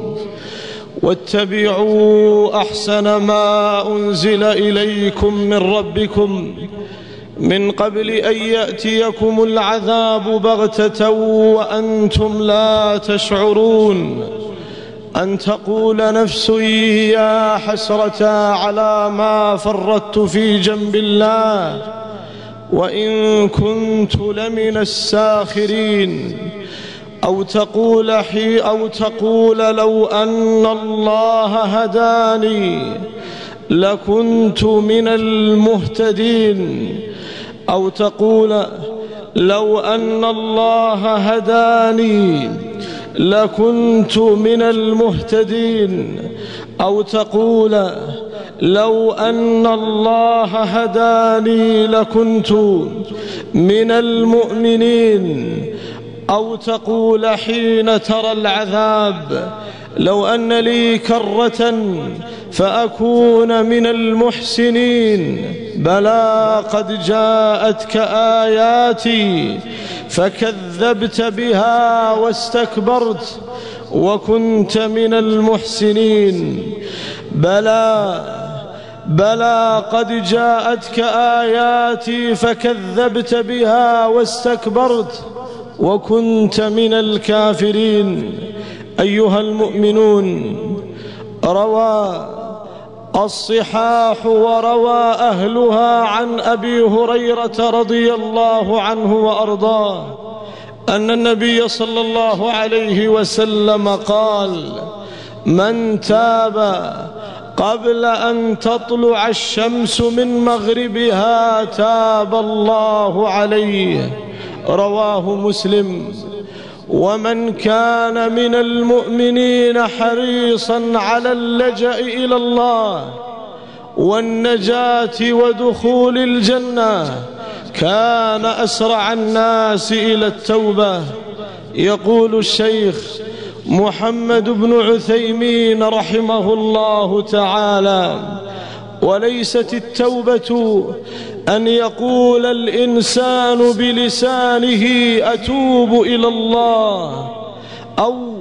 واتبعوا أحسن ما أنزل إليكم من ربكم من قبل أن يأتيكم العذاب بغتة وأنتم لا تشعرون. أن تقول نفس يا حسرة على ما فرطت في جنب الله وإن كنت لمن الساخرين. أو تقول لو أن الله هداني لكنت من المهتدين. أو تقول لو أن الله هداني لكنت من المهتدين. أو تقول لو أن الله هداني لكنت من المؤمنين. أو تقول حين ترى العذاب لو أن لي كرة فأكون من المحسنين. بلى قد جاءتك آياتي فكذبت بها واستكبرت وكنت من المحسنين. بلى قد جاءتك آياتي فكذبت بها واستكبرت وكنت من الكافرين. أيها المؤمنون، روى الصحاح وروى أهلها عن أبي هريرة رضي الله عنه وأرضاه أن النبي صلى الله عليه وسلم قال: من تاب قبل أن تطلع الشمس من مغربها تاب الله عليه. رواه مسلم. ومن كان من المؤمنين حريصا على اللجأ إلى الله والنجاة ودخول الجنة كان أسرع الناس إلى التوبة. يقول الشيخ محمد بن عثيمين رحمه الله تعالى: وليست التوبة أن يقول الإنسان بلسانه أتوب إلى الله، أو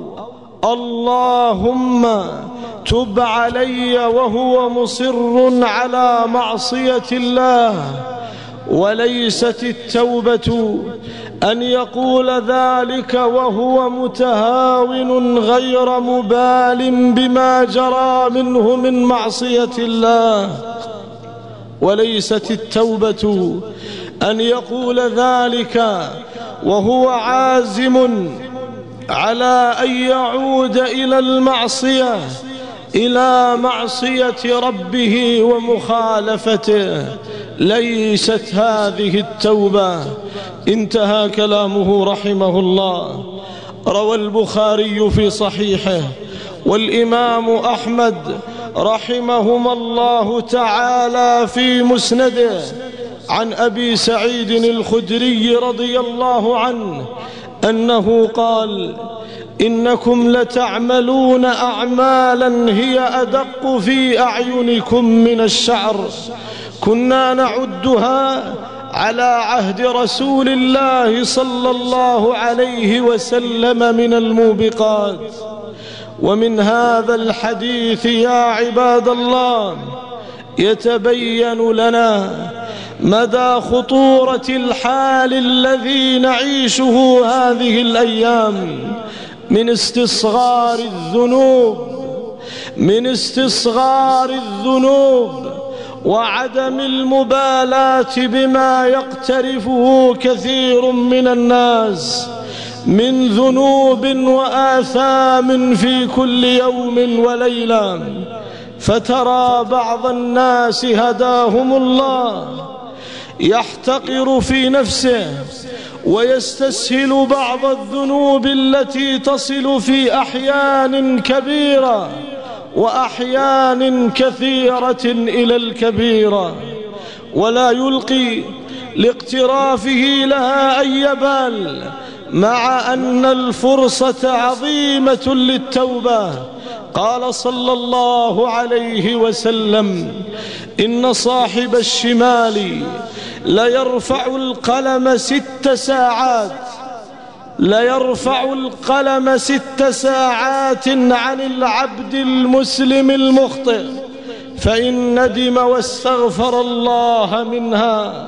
اللهم تب علي وهو مصر على معصية الله. وليست التوبة أن يقول ذلك وهو متهاون غير مبال بما جرى منه من معصية الله. وليست التوبة أن يقول ذلك وهو عازم على أن يعود إلى المعصية، إلى معصية ربه ومخالفته. ليست هذه التوبة. انتهى كلامه رحمه الله. روى البخاري في صحيحه والإمام أحمد رحمهما الله تعالى في مسنده عن أبي سعيد الخدري رضي الله عنه أنه قال: إنكم لتعملون أعمالا هي أدق في أعينكم من الشعر، كنا نعدها على عهد رسول الله صلى الله عليه وسلم من الموبقات. ومن هذا الحديث يا عباد الله يتبين لنا مدى خطورة الحال الذي نعيشه هذه الأيام من استصغار الذنوب وعدم المبالاة بما يقترفه كثير من الناس من ذنوب وآثام في كل يوم وليلة. فترى بعض الناس هداهم الله يحتقر في نفسه ويستسهل بعض الذنوب التي تصل في أحيان كبيرة وأحيان كثيرة إلى الكبيرة، ولا يلقي لاقترافه لها أي بال، مع أن الفرصة عظيمة للتوبة. قال صلى الله عليه وسلم: إن صاحب الشمال ليرفع القلم 6 ساعات، ليرفع القلم 6 ساعات عن العبد المسلم المخطئ، فإن ندم واستغفر الله منها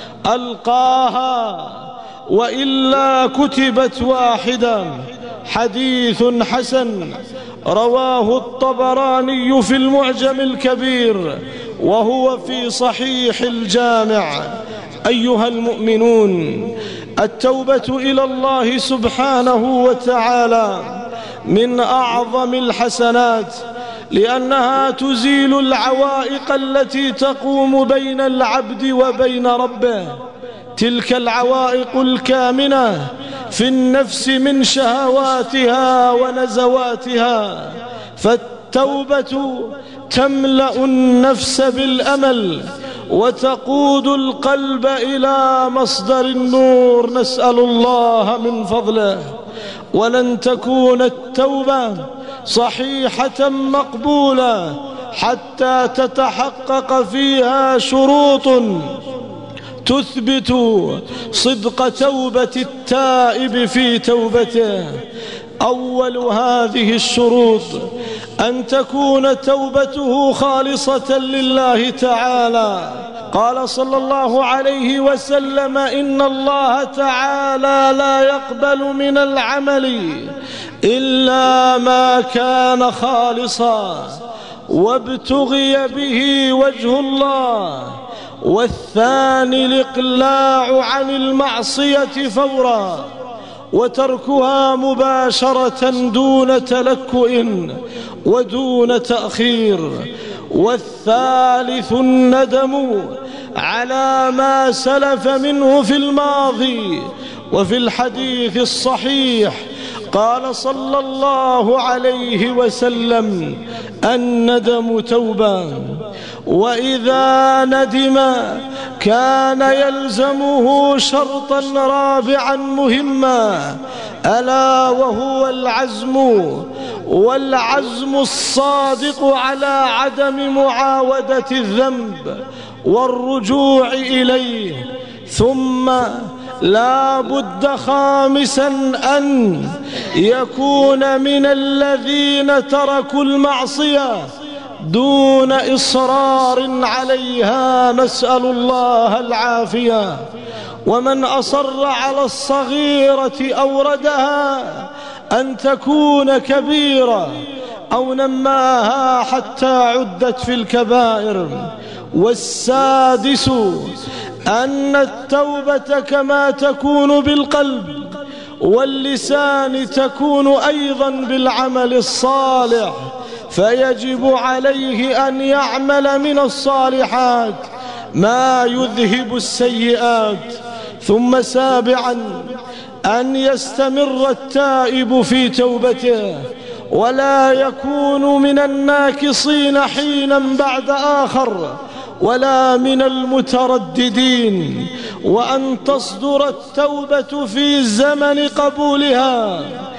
ألقاها، وإلا كتبت واحدة. حديث حسن رواه الطبراني في المعجم الكبير وهو في صحيح الجامع. أيها المؤمنون، التوبة إلى الله سبحانه وتعالى من أعظم الحسنات، لأنها تزيل العوائق التي تقوم بين العبد وبين ربه، تلك العوائق الكامنة في النفس من شهواتها ونزواتها. فالتوبة تملأ النفس بالأمل وتقود القلب إلى مصدر النور، نسأل الله من فضله. ولن تكون التوبة صحيحة مقبولة حتى تتحقق فيها شروط تثبت صدق توبة التائب في توبته. أول هذه الشروط أن تكون توبته خالصة لله تعالى. قال صلى الله عليه وسلم: إن الله تعالى لا يقبل من العمل إلا ما كان خالصا وابتغي به وجه الله. والثاني الإقلاع عن المعصية فورا وتركها مباشرة دون تلكؤ ودون تأخير. والثالث الندم على ما سلف منه في الماضي. وفي الحديث الصحيح قال صلى الله عليه وسلم: الندم توبة. وإذا ندم كان يلزمه شرطا رابعا مهما، ألا وهو العزم والعزم الصادق على عدم معاودة الذنب والرجوع إليه. ثم لا بد خامسا أن يكون من الذين تركوا المعصية دون إصرار عليها، نسأل الله العافية. ومن أصر على الصغيرة أوردها أن تكون كبيرة أو نماها حتى عدت في الكبائر. والسادس أن التوبة كما تكون بالقلب واللسان تكون أيضا بالعمل الصالح، فيجب عليه أن يعمل من الصالحات ما يذهب السيئات. ثم سابعا أن يستمر التائب في توبته ولا يكون من الناكصين حينا بعد آخر ولا من المترددين، وأن تصدر التوبة في زمن قبولها،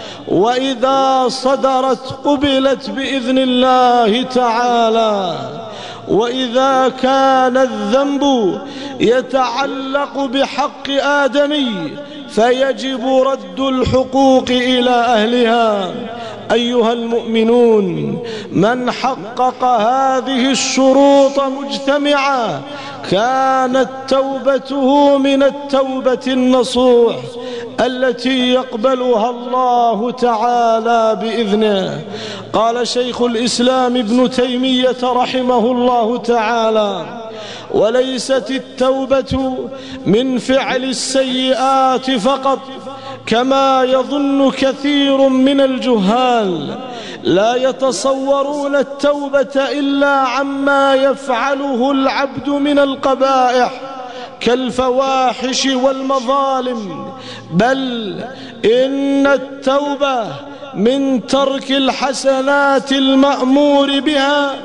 وإذا صدرت قبلت بإذن الله تعالى. وإذا كان الذنب يتعلق بحق آدمي فيجب رد الحقوق إلى أهلها. أيها المؤمنون، من حقق هذه الشروط مجتمعة كانت توبته من التوبة النصوح التي يقبلها الله تعالى بإذنه. قال شيخ الإسلام ابن تيمية رحمه الله تعالى: وليست التوبة من فعل السيئات فقط كما يظن كثير من الجهال، لا يتصورون التوبة إلا عما يفعله العبد من القبائح كالفواحش والمظالم، بل إن التوبة من ترك الحسنات المأمور بها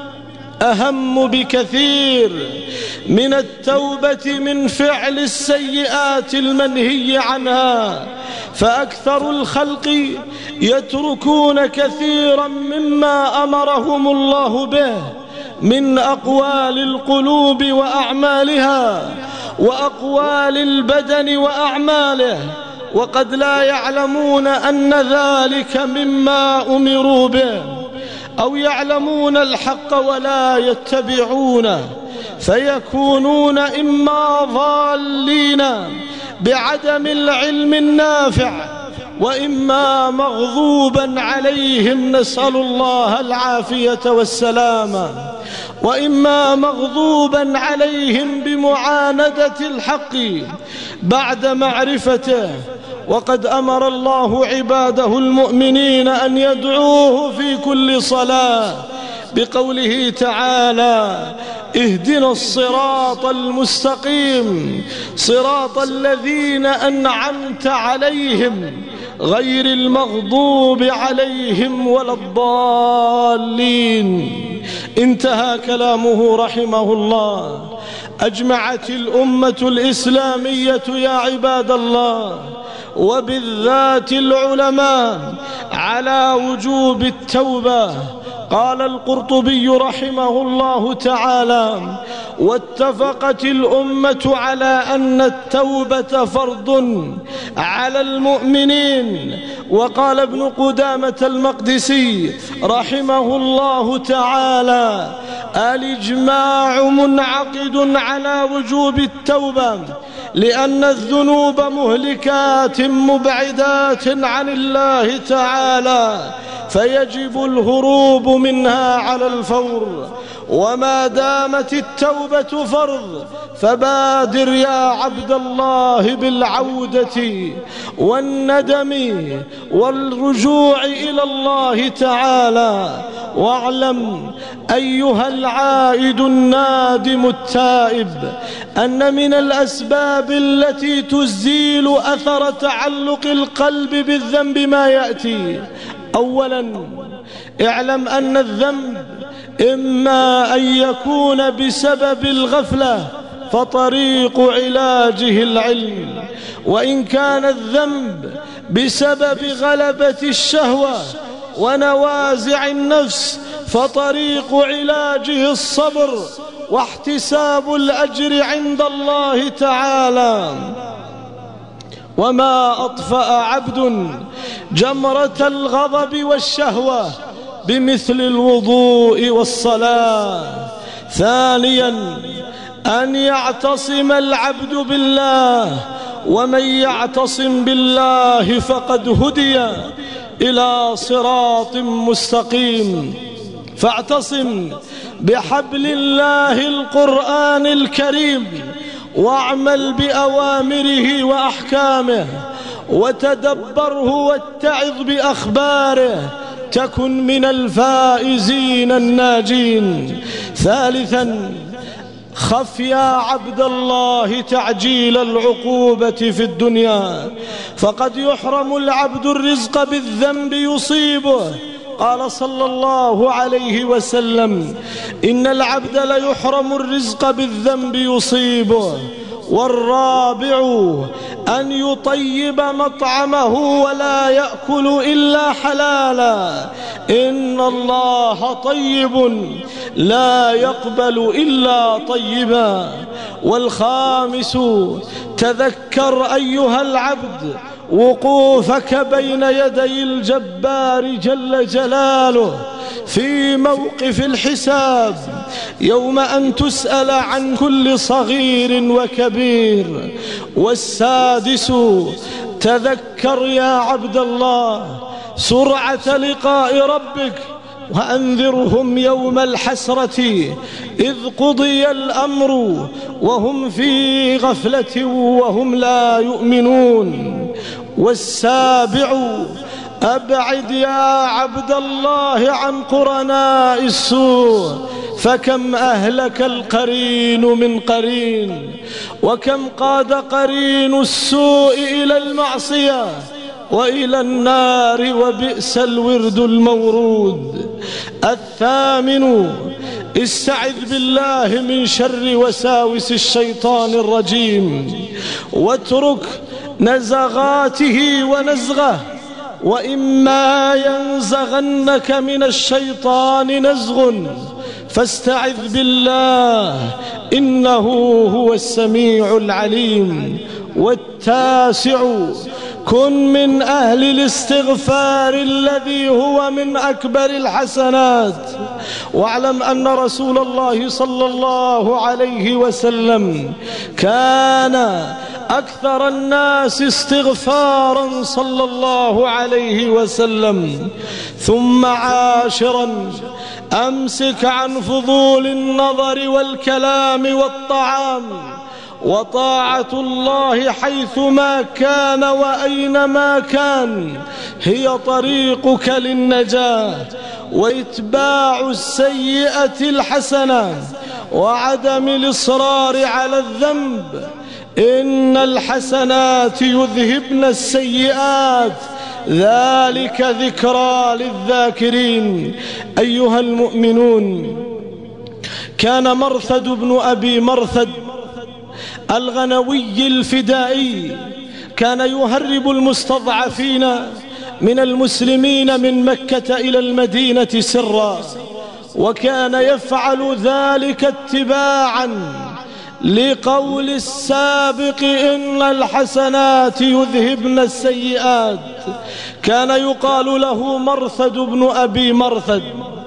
أهم بكثير من التوبة من فعل السيئات المنهي عنها. فأكثر الخلق يتركون كثيرا مما أمرهم الله به من أقوال القلوب وأعمالها وأقوال البدن وأعماله، وقد لا يعلمون أن ذلك مما أمروا به، أو يعلمون الحق ولا يتبعونه، فيكونون إما ضالين بعدم العلم النافع، وإما مغضوبا عليهم، نسأل الله العافية والسلامة، وإما مغضوبا عليهم بمعاندة الحق بعد معرفته. وقد أمر الله عباده المؤمنين أن يدعوه في كل صلاة بقوله تعالى: اهدنا الصراط المستقيم صراط الذين أنعمت عليهم غير المغضوب عليهم ولا الضالين. انتهى كلامه رحمه الله. أجمعت الأمة الإسلامية يا عباد الله وبالذات العلماء على وجوب التوبة. قال القرطبي رحمه الله تعالى: واتفقت الأمة على أن التوبة فرض على المؤمنين. وقال ابن قدامة المقدسي رحمه الله تعالى: الإجماع منعقد على وجوب التوبة، لأن الذنوب مهلكات مبعدات عن الله تعالى، فيجب الهروب منها على الفور. وما دامت التوبة فرض فبادر يا عبد الله بالعودة والندم والرجوع إلى الله تعالى. واعلم أيها العائد النادم التائب أن من الأسباب التي تزيل أثر تعلق القلب بالذنب ما يأتي. أولا، اعلم أن الذنب إما أن يكون بسبب الغفلة فطريق علاجه العلم، وإن كان الذنب بسبب غلبة الشهوة ونوازع النفس، فطريق علاجه الصبر واحتساب الأجر عند الله تعالى. وما أطفأ عبد جمرة الغضب والشهوة بمثل الوضوء والصلاة. ثانيا أن يعتصم العبد بالله، ومن يعتصم بالله فقد هدي إلى صراط مستقيم. فاعتصم بحبل الله القرآن الكريم، واعمل بأوامره وأحكامه، وتدبره واتعظ بأخباره، تكن من الفائزين الناجين. ثالثا خف يا عبد الله تعجيل العقوبة في الدنيا، فقد يحرم العبد الرزق بالذنب يصيبه. قال صلى الله عليه وسلم: إن العبد ليحرم الرزق بالذنب يصيبه. والرابع أن يطيب مطعمه ولا يأكل إلا حلالا، إن الله طيب لا يقبل إلا طيبا. والخامس تذكر أيها العبد وقوفك بين يدي الجبار جل جلاله في موقف الحساب، يوم أن تسأل عن كل صغير وكبير. والسادس تذكر يا عبد الله سرعة لقاء ربك، وأنذرهم يوم الحسرة إذ قضي الأمر وهم في غفلة وهم لا يؤمنون. والسابع أبعد يا عبد الله عن قرناء السوء، فكم أهلك القرين من قرين، وكم قاد قرين السوء إلى المعصية وإلى النار، وبئس الورد المورود. الثامن استعذ بالله من شر وساوس الشيطان الرجيم، واترك نزغاته ونزغه، وإما ينزغنك من الشيطان نزغ فاستعذ بالله إنه هو السميع العليم. والتاسع كن من أهل الاستغفار الذي هو من أكبر الحسنات. واعلم أن رسول الله صلى الله عليه وسلم كان أكثر الناس استغفارا صلى الله عليه وسلم. ثم عاشرا أمسك عن فضول النظر والكلام والطعام، وطاعة الله حيثما كان وأينما كان هي طريقك للنجاة، وإتباع السيئة الحسنة، وعدم الإصرار على الذنب. إن الحسنات يذهبن السيئات، ذلك ذكرى للذاكرين. أيها المؤمنون، كان مرثد بن أبي مرثد الغنوي الفدائي كان يهرب المستضعفين من المسلمين من مكة إلى المدينة سرا، وكان يفعل ذلك اتباعا لقول السابق: إن الحسنات يذهبن السيئات. كان يقال له مرثد بن أبي مرثد،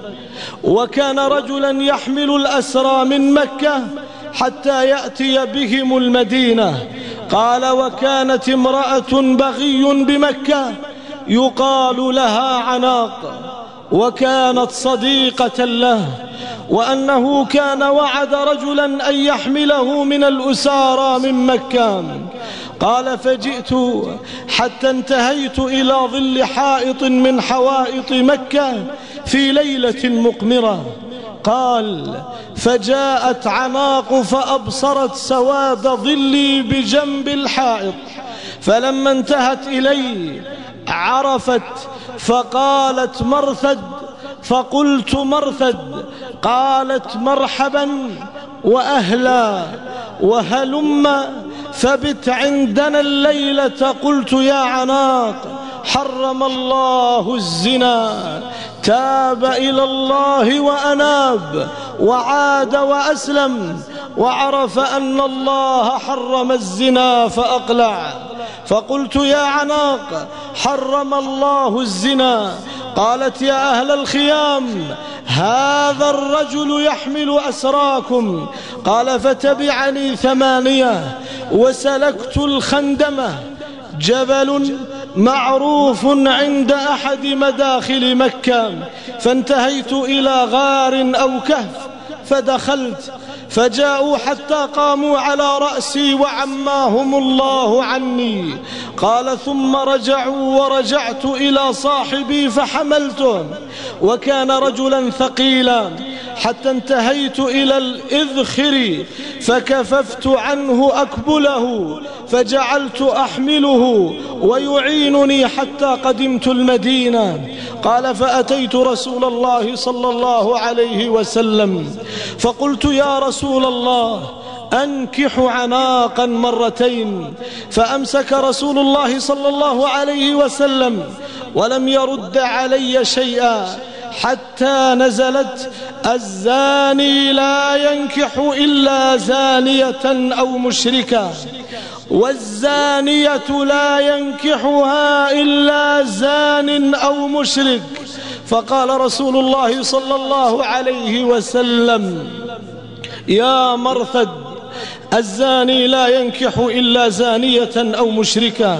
وكان رجلا يحمل الأسرى من مكة حتى يأتي بهم المدينة. قال: وكانت امرأة بغي بمكة يقال لها عناق، وكانت صديقة له، وأنه كان وعد رجلا أن يحمله من الأسارى من مكة. قال: فجئت حتى انتهيت إلى ظل حائط من حوائط مكة في ليلة مقمرة. قال: فجاءت عناق فأبصرت سواد ظلي بجنب الحائط، فلما انتهت إلي عرفت فقالت: مرثد. فقلت: مرثد؟ قالت: مرحبا وأهلا وهلم فبت عندنا الليلة. قلت: يا عناق، حرم الله الزنا، تاب إلى الله وأناب وعاد وأسلم وعرف أن الله حرم الزنا فأقلع. فقلت يا عناق حرم الله الزنا. قالت يا أهل الخيام هذا الرجل يحمل أسراكم. قال فتبعني 8 وسلكت الخندمة، جبل معروف عند أحد مداخل مكة، فانتهيت إلى غار أو كهف فدخلت، فجاءوا حتى قاموا على رأسي وعماهم الله عني. قال ثم رجعوا ورجعت إلى صاحبي فحملته، وكان رجلا ثقيلا، حتى انتهيت إلى الإذخر فكففت عنه أكبله، فجعلت أحمله ويعينني حتى قدمت المدينة. قال فأتيت رسول الله صلى الله عليه وسلم فقلت يا رسول الله أنكح عناقا 2 فأمسك رسول الله صلى الله عليه وسلم ولم يرد علي شيئا حتى نزلت الزاني لا ينكح إلا زانية أو مشركة، والزانية لا ينكحها إلا زان أو مشرك. فقال رسول الله صلى الله عليه وسلم يا مرثد الزاني لا ينكح إلا زانية أو مشركة،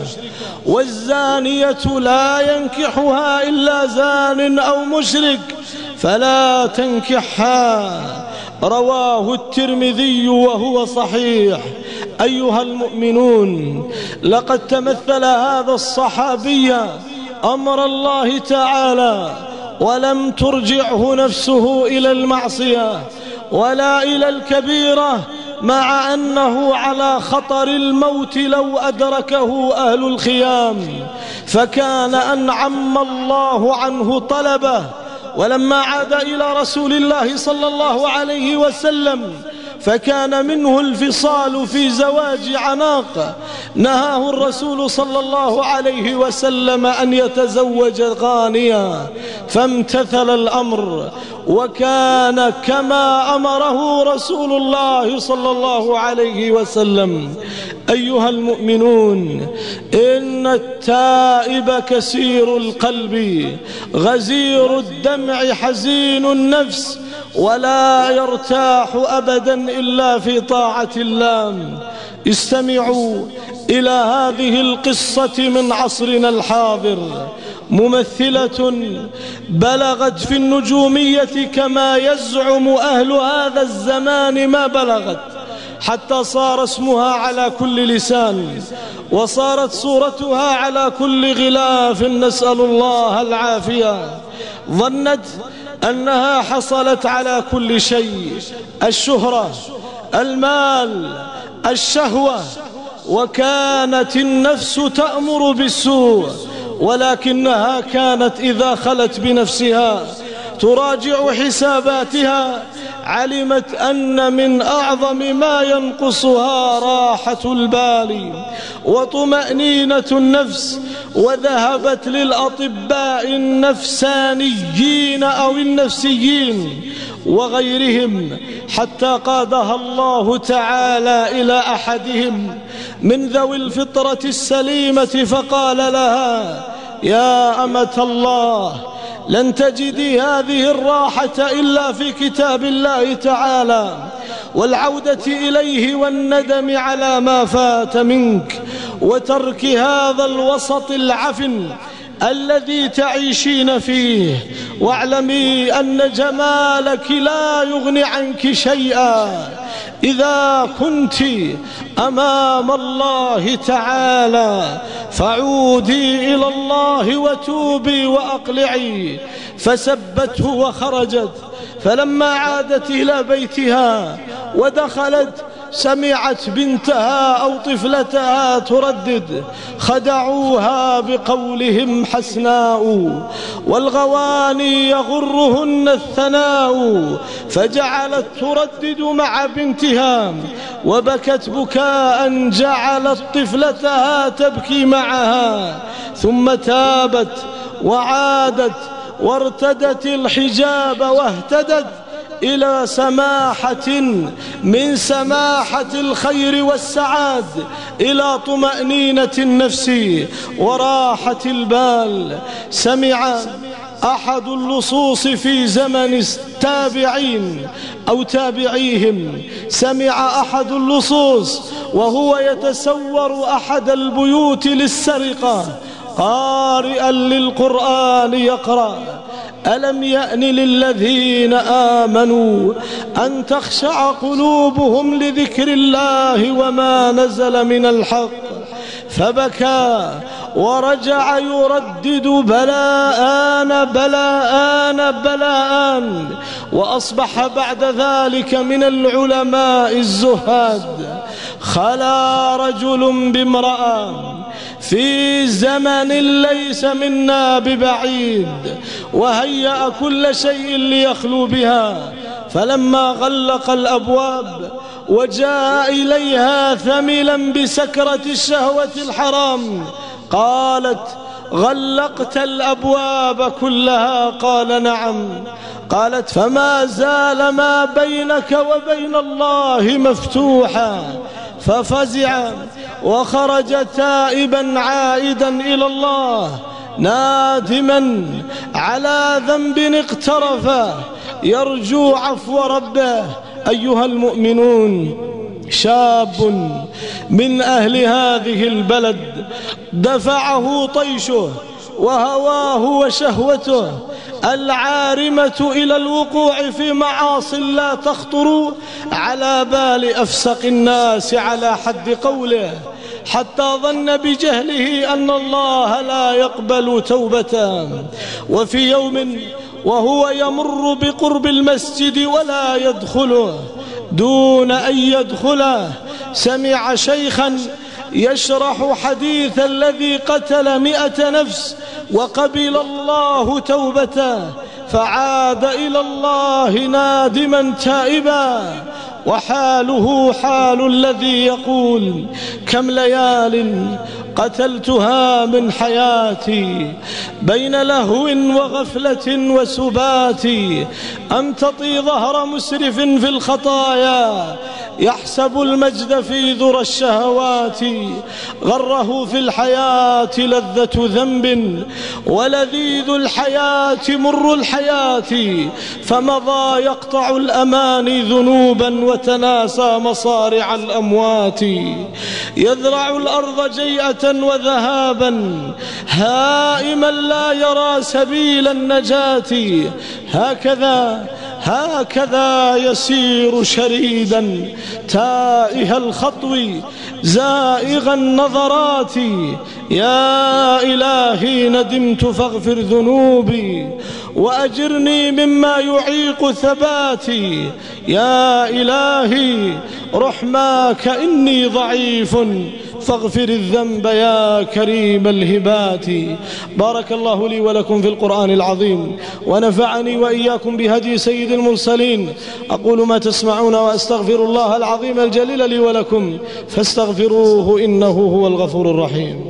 والزانية لا ينكحها إلا زان أو مشرك، فلا تنكحها. رواه الترمذي وهو صحيح. أيها المؤمنون، لقد تمثل هذا الصحابي أمر الله تعالى ولم ترجعه نفسه إلى المعصية ولا إلى الكبيرة، مع أنه على خطر الموت لو أدركه أهل الخيام، فكان أن عم الله عنه طلبه. ولما عاد إلى رسول الله صلى الله عليه وسلم فكان منه الفصال في زواج عناق، نهاه الرسول صلى الله عليه وسلم أن يتزوج غانيا، فامتثل الأمر وكان كما أمره رسول الله صلى الله عليه وسلم. أيها المؤمنون، إن التائب كسير القلب غزير الدمع حزين النفس، ولا يرتاح أبدا إلا في طاعة الله. استمعوا إلى هذه القصة من عصرنا الحاضر، ممثلة بلغت في النجومية كما يزعم أهل هذا الزمان ما بلغت، حتى صار اسمها على كل لسان، وصارت صورتها على كل غلاف، نسأل الله العافية. ظنت أنها حصلت على كل شيء، الشهرة، المال، الشهوة، وكانت النفس تأمر بالسوء، ولكنها كانت إذا خلت بنفسها تراجع حساباتها علمت أن من أعظم ما ينقصها راحة البال وطمأنينة النفس، وذهبت للأطباء النفسانيين أو النفسيين وغيرهم حتى قادها الله تعالى إلى أحدهم من ذوي الفطرة السليمة فقال لها يا أمة الله، لن تجدي هذه الراحة إلا في كتاب الله تعالى، والعودة إليه والندم على ما فات منك، وترك هذا الوسط العفن الذي تعيشين فيه، واعلمي أن جمالك لا يغني عنك شيئا إذا كنت أمام الله تعالى، فعودي إلى الله وتوبي وأقلعي. فسبته وخرجت، فلما عادت إلى بيتها ودخلت سمعت بنتها أو طفلتها تردد: خدعوها بقولهم حسناء، والغواني يغرهن الثناء، فجعلت تردد مع بنتها وبكت بكاء جعلت طفلتها تبكي معها، ثم تابت وعادت وارتدت الحجاب واهتدت إلى سماحة من سماحة الخير والسعاد، إلى طمأنينة النفس وراحة البال. سمع أحد اللصوص في زمن التابعين أو تابعيهم، سمع أحد اللصوص وهو يتسور أحد البيوت للسرقة قارئا للقرآن يقرأ: ألم يأن للذين آمنوا أن تخشع قلوبهم لذكر الله وما نزل من الحق، فبكى ورجع يردد: بلاءان بلاءان بلاءان. وأصبح بعد ذلك من العلماء الزهاد. خلا رجل بامرأة في زمن ليس منا ببعيد، وهيأ كل شيء ليخلو بها، فلما غلق الأبواب وجاء إليها ثملا بسكرة الشهوة الحرام قالت: غلقت الأبواب كلها؟ قال: نعم. قالت: فما زال ما بينك وبين الله مفتوحا. ففزع وخرج تائبا عائدا إلى الله نادما على ذنب اقترفه يرجو عفو ربه. أيها المؤمنون، شاب من أهل هذه البلد دفعه طيشه وهواه وشهوته العارمة إلى الوقوع في معاصي لا تخطر على بال أفسق الناس على حد قوله، حتى ظن بجهله أن الله لا يقبل توبته. وفي يوم وهو يمر بقرب المسجد ولا يدخله، دون أن يدخله سمع شيخا يشرح حديث الذي قتل 100 نفس وقبل الله توبته، فعاد إلى الله نادما تائبا، وحاله حال الذي يقول: كم ليال قتلتها من حياتي بين لهو وغفلة وسبات، أمتطي ظهر مسرف في الخطايا يحسب المجد في ذرى الشهوات، غره في الحياة لذة ذنب ولذيذ الحياة مر الحياة، فمضى يقطع الأماني ذنوبا وتناسى مصارع الأموات، يذرع الأرض جيئة وذهابا هائما لا يرى سبيل النجاة، هكذا يسير شريدا تائه الخطو زائغ النظرات. يا إلهي ندمت فاغفر ذنوبي وأجرني مما يعيق ثباتي، يا إلهي رحماك إني ضعيف فاغفر الذنب يا كريم الهبات. بارك الله لي ولكم في القرآن العظيم، ونفعني وإياكم بهدي سيد المرسلين. أقول ما تسمعون وأستغفر الله العظيم الجليل لي ولكم فاستغفروه إنه هو الغفور الرحيم.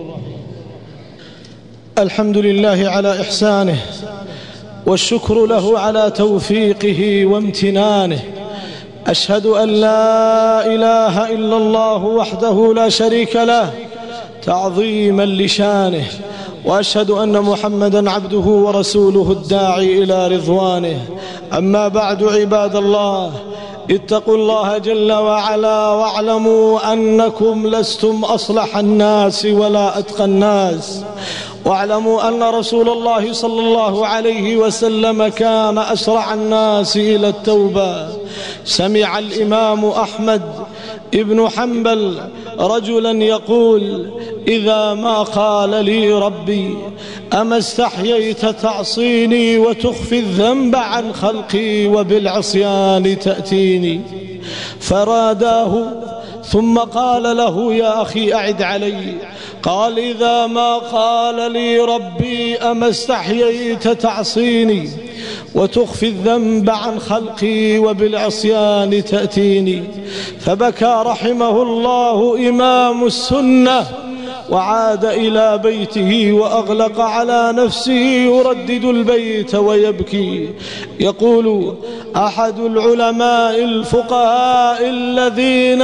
الحمد لله على إحسانه، والشكر له على توفيقه وامتنانه. أشهد أن لا إله إلا الله وحده لا شريك له تعظيما لشانه، وأشهد أن محمدا عبده ورسوله الداعي إلى رضوانه. أما بعد، عباد الله، اتقوا الله جل وعلا واعلموا أنكم لستم أصلح الناس ولا أتقى الناس، واعلموا أن رسول الله صلى الله عليه وسلم كان أسرع الناس إلى التوبة. سمع الإمام أحمد ابن حنبل رجلا يقول: إذا ما قال لي ربي أما استحييت تعصيني وتخفي الذنب عن خلقي وبالعصيان تأتيني، فراداه ثم قال له: يا أخي أعد علي. قال: إذا ما قال لي ربي: أما استحييت تعصيني وتخفي الذنب عن خلقي وبالعصيان تأتيني. فبكى رحمه الله إمام السنة، وعاد إلى بيته وأغلق على نفسه يردد البيت ويبكي. يقول أحد العلماء الفقهاء الذين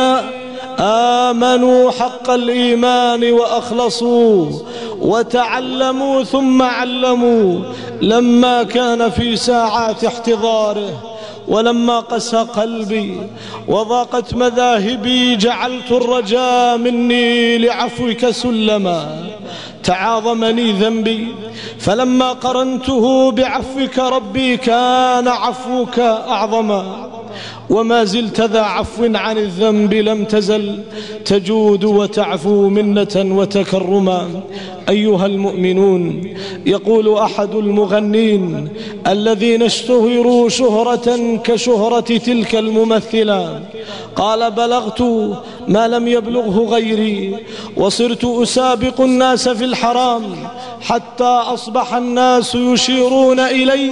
آمنوا حق الإيمان وأخلصوا وتعلموا ثم علموا: لما كان في ساعات احتضاره ولما قسى قلبي وضاقت مذاهبي جعلت الرجاء مني لعفوك سلما. تعاظمني ذنبي فلما قرنته بعفوك ربي كان عفوك أعظما. وما زلت ذا عفو عن الذنب لم تزل تجود وتعفو منة وتكرما. أيها المؤمنون، يقول أحد المغنين الذين اشتهروا شهرة كشهرة تلك الممثلة، قال: بلغت ما لم يبلغه غيري وصرت أسابق الناس في الحرام حتى أصبح الناس يشيرون إلي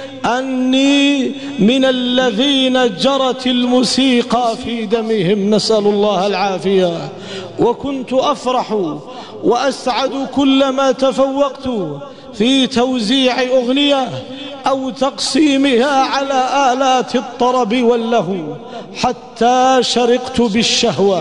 أني من الذين جرت الموسيقى في دمهم، نسأل الله العافية. وكنت أفرح وأسعد كلما تفوقت في توزيع أغنية أو تقسيمها على آلات الطرب واللهو، حتى شرقت بالشهوة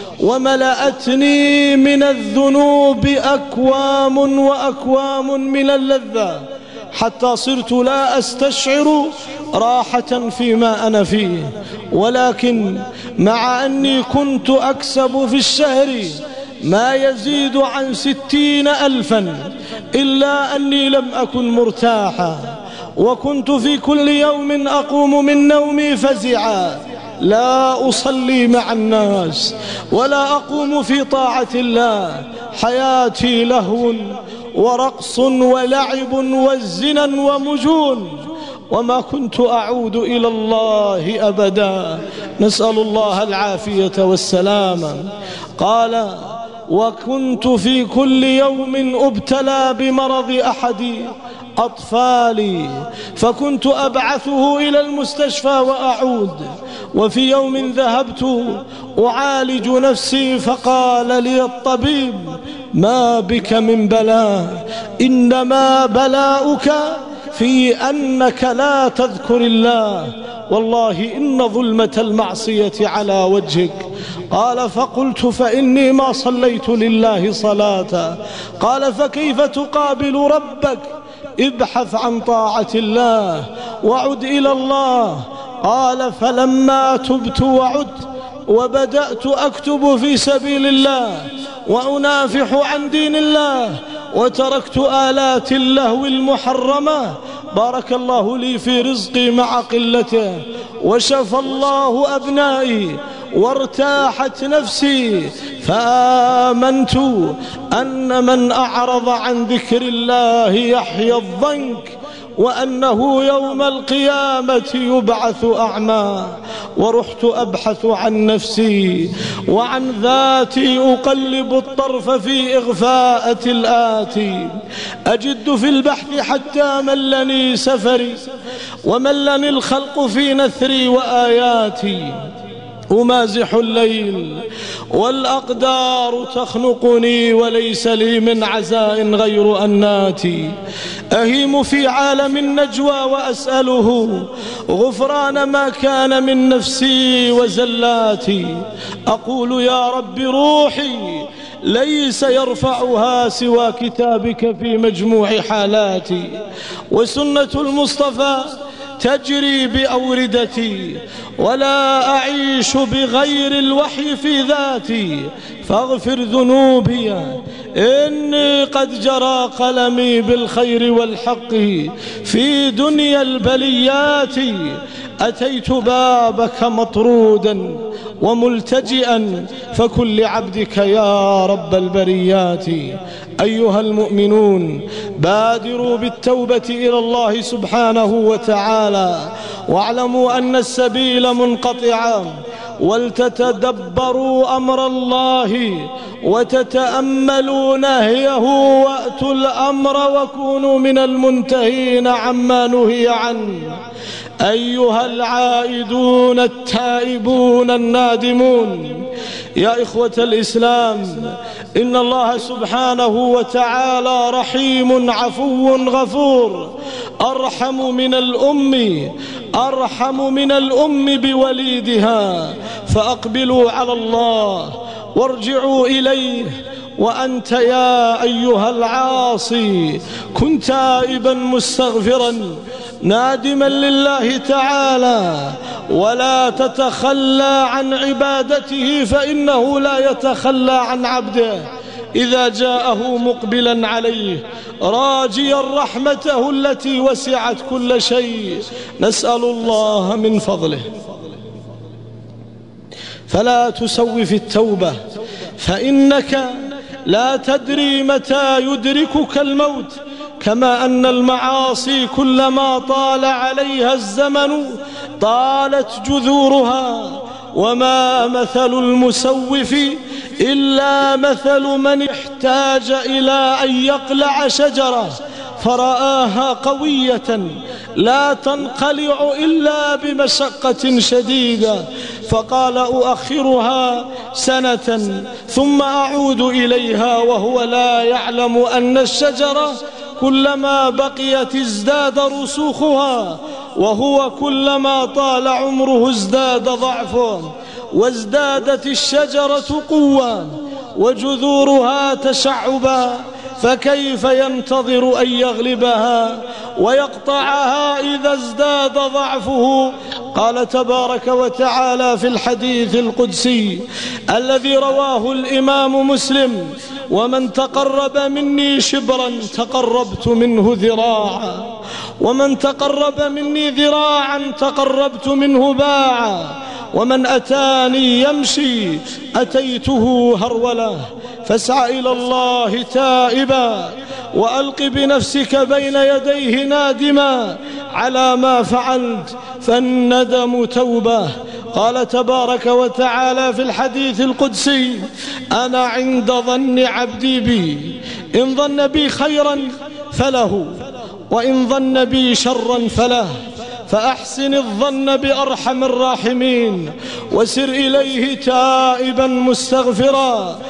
وملأتني من الذنوب أكوام وأكوام من اللذة، حتى صرت لا أستشعر راحة فيما أنا فيه. ولكن مع أني كنت أكسب في الشهر ما يزيد عن 60,000 إلا أني لم أكن مرتاحا، وكنت في كل يوم أقوم من نومي فزعا، لا أصلي مع الناس ولا أقوم في طاعة الله، حياتي لهو ورقص ولعب والزنا ومجون، وما كنت أعود إلى الله أبدا، نسأل الله العافية والسلامة. قال: وكنت في كل يوم أبتلى بمرض أحد أطفالي فكنت أبعثه إلى المستشفى وأعود. وفي يوم ذهبت أعالج نفسي فقال لي الطبيب: ما بك من بلاء، إنما بلاؤك في أنك لا تذكر الله، والله إن ظلمة المعصية على وجهك. قال: فقلت: فإني ما صليت لله صلاة. قال: فكيف تقابل ربك؟ ابحث عن طاعة الله وعد إلى الله. قال: فلما تبت وعدت وبدأت أكتب في سبيل الله وأنافح عن دين الله وتركت آلات اللهو المحرمة، بارك الله لي في رزقي مع قلته، وشفى الله أبنائي وارتاحت نفسي، فآمنت أن من أعرض عن ذكر الله يحيى الضنك، وأنه يوم القيامة يبعث أعمى. ورحت أبحث عن نفسي وعن ذاتي، أقلب الطرف في إغفاءة الآتي، أجد في البحث حتى ملني سفري وملني الخلق في نثري وآياتي. أمازح الليل والأقدار تخنقني وليس لي من عزاء غير أناتي، أهيم في عالم النجوى وأسأله غفران ما كان من نفسي وزلاتي. أقول: يا رب روحي ليس يرفعها سوى كتابك في مجموع حالاتي، وسنة المصطفى تجري بأوردتي، ولا أعيش بغير الوحي في ذاتي، فاغفر ذنوبي إني قد جرى قلمي بالخير والحق في دنيا البليات. أتيت بابك مطرودا وملتجئا فكن لعبدك يا رب البريات. أيها المؤمنون، بادروا بالتوبة إلى الله سبحانه وتعالى، واعلموا أن السبيل منقطعا ولتتدبروا أمر الله وتتأملوا نهيه، وأتوا الأمر وكونوا من المنتهين عما نهي عنه. أيها العائدون التائبون النادمون، يا إخوة الإسلام، إن الله سبحانه وتعالى رحيم عفو غفور، أرحم من الأم بوليدها. فأقبلوا على الله وارجعوا إليه. وأنت يا أيها العاصي كن تائبا مستغفرا نادما لله تعالى، ولا تتخلى عن عبادته، فإنه لا يتخلى عن عبده إذا جاءه مقبلا عليه راجيا رحمته التي وسعت كل شيء. نسأل الله من فضله. فلا تسوف التوبة، فإنك لا تدري متى يدركك الموت. كما أن المعاصي كلما طال عليها الزمن طالت جذورها. وما مثل المسوف إلا مثل من احتاج إلى أن يقلع شجرة فرآها قوية لا تنقلع إلا بمشقة شديدة، فقال أؤخرها سنة ثم أعود إليها، وهو لا يعلم أن الشجرة كلما بقيت ازداد رسوخها، وهو كلما طال عمره ازداد ضعفه، وازدادت الشجرة قوة وجذورها تشعبا، فكيف ينتظر أن يغلبها ويقطعها إذا ازداد ضعفه؟ قال تبارك وتعالى في الحديث القدسي الذي رواه الإمام مسلم: ومن تقرب مني شبرا تقربت منه ذراعا، ومن تقرب مني ذراعا تقربت منه باعا، ومن أتاني يمشي أتيته هرولة. فاسعى إلى الله تائبا، وألق بنفسك بين يديه نادما على ما فعلت، فالندم توبة. قال تبارك وتعالى في الحديث القدسي: أنا عند ظن عبدي بي، إن ظن بي خيرا فله، وإن ظن بي شرا فله، فأحسن الظن بأرحم الراحمين، وسر إليه تائبا مستغفرا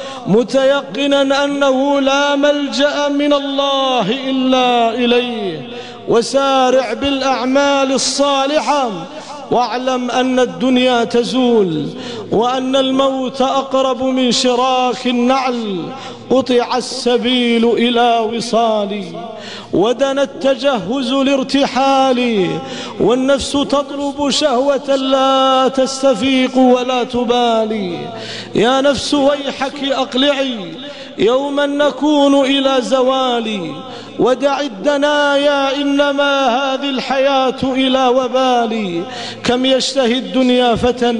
متيقنا أنه لا ملجأ من الله إلا إليه، وسارع بالأعمال الصالحة، واعلم أن الدنيا تزول، وأن الموت أقرب من شراك النعل. قطع السبيل إلى وصالي، ودنا التجهز لارتحالي، والنفس تطلب شهوة لا تستفيق ولا تبالي. يا نفس ويحك أقلعي، يوما نكون إلى زوالي، ودع الدنايا إنما هذه الحياة إلى وبالي. كم يشتهي الدنيا فتى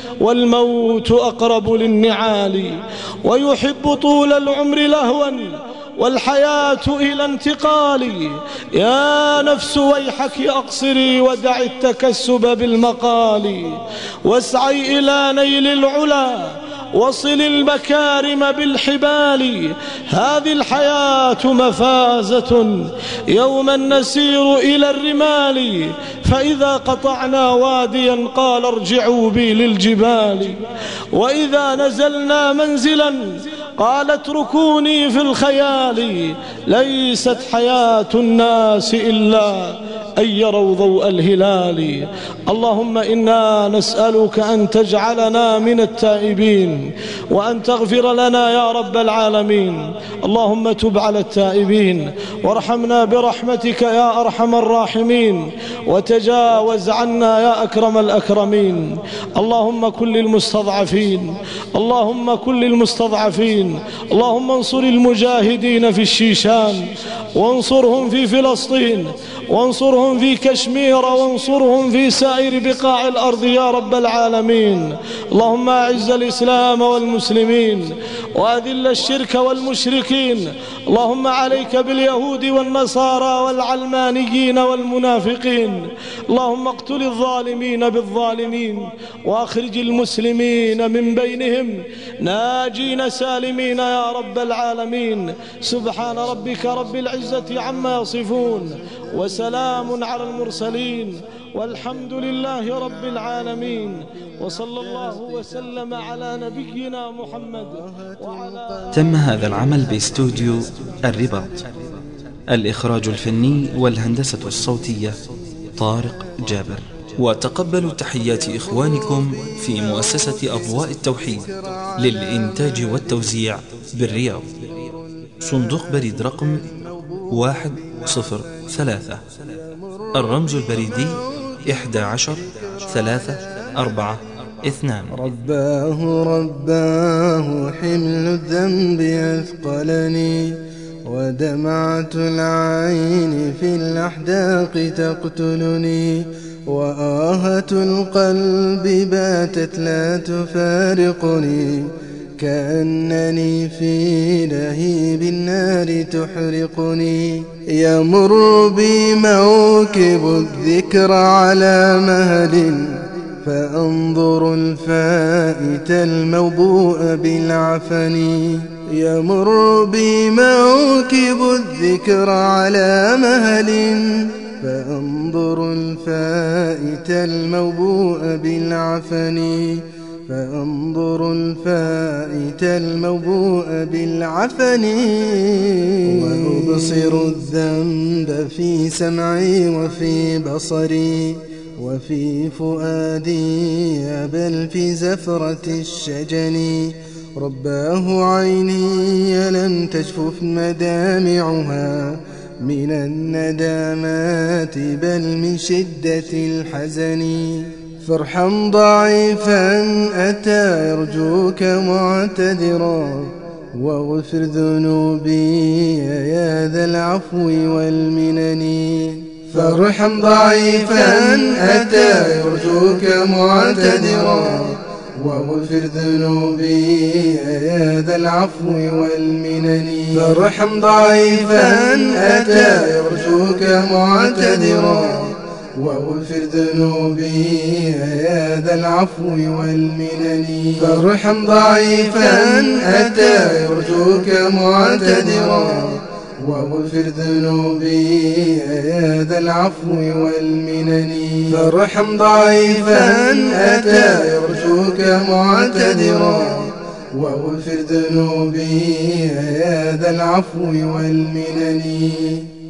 والموت أقرب للنعال، ويحب طول العمر لهوا والحياة إلى انتقال. يا نفس ويحك أقصري، ودع التكسب بالمقال، واسعي إلى نيل العلا، وصل المكارم بالحبال. هذه الحياة مفازة، يوما نسير إلى الرمال، فإذا قطعنا واديا قال ارجعوا بي للجبال، وإذا نزلنا منزلا قال اتركوني في الخيال. ليست حياة الناس إلا أن يروا ضوء الهلال. اللهم إنا نسألك أن تجعلنا من التائبين، وأن تغفر لنا يا رب العالمين. اللهم تب على التائبين، وارحمنا برحمتك يا أرحم الراحمين، وتجاوز عنا يا أكرم الأكرمين. اللهم كن للمستضعفين، اللهم كن للمستضعفين، اللهم انصر المجاهدين في الشيشان، وانصرهم في فلسطين، وانصرهم في كشمير وانصرهم في سائر بقاع الأرض يا رب العالمين. اللهم أعز الإسلام والمسلمين وأذل الشرك والمشركين. اللهم عليك باليهود والنصارى والعلمانيين والمنافقين. اللهم اقتل الظالمين بالظالمين وأخرج المسلمين من بينهم ناجين سالمين يا رب العالمين. سبحان ربك رب العزة عما يصفون وسلام على المرسلين والحمد لله رب العالمين. وصلى الله وسلم على نبينا محمد وعلى. تم هذا العمل باستوديو الرباط. الإخراج الفني والهندسة الصوتية طارق جابر. وتقبلوا تحيات إخوانكم في مؤسسة أضواء التوحيد للإنتاج والتوزيع بالرياض. صندوق بريد رقم 103. الرمز البريدي 11342. رباه حمل الذنب أثقلني ودمعة العين في الأحداق تقتلني وآهة القلب باتت لا تفارقني كأنني في لهيب النار تحرقني. يمر بي موكب الذكر على مهل فأنظر الفائت الموبوء بالعفن. يمر بي موكب الذكر على مهل فأنظر الفائت الموبوء بالعفن. فأنظر الفائت الموبوء بالعفن. وأبصر الذنب في سمعي وفي بصري وفي فؤادي بل في زفرة الشجن. رباه عيني لم تجفف مدامعها من الندامات بل من شدة الحزن. فارحم ضعيفا أتى يرجوك معتذرا واغفر ذنوبي يا ذا العفو والمنن. فارحم ضعيفا أتى يرجوك معتذرا واغفر ذنوبي يا ذا العفو والمنن. فارحم ضعيفا أتى يرجوك معتذرا واغفر ذنوبي يا ذا العفو والمنن. فارحم ضعيفا أتى يرجوك معتذرا واغفر ذنوبي يا ذا العفو والمنن. فارحم ضعيفا أتى يرجوك معتذرا واغفر ذنوبي يا ذا العفو والمنن.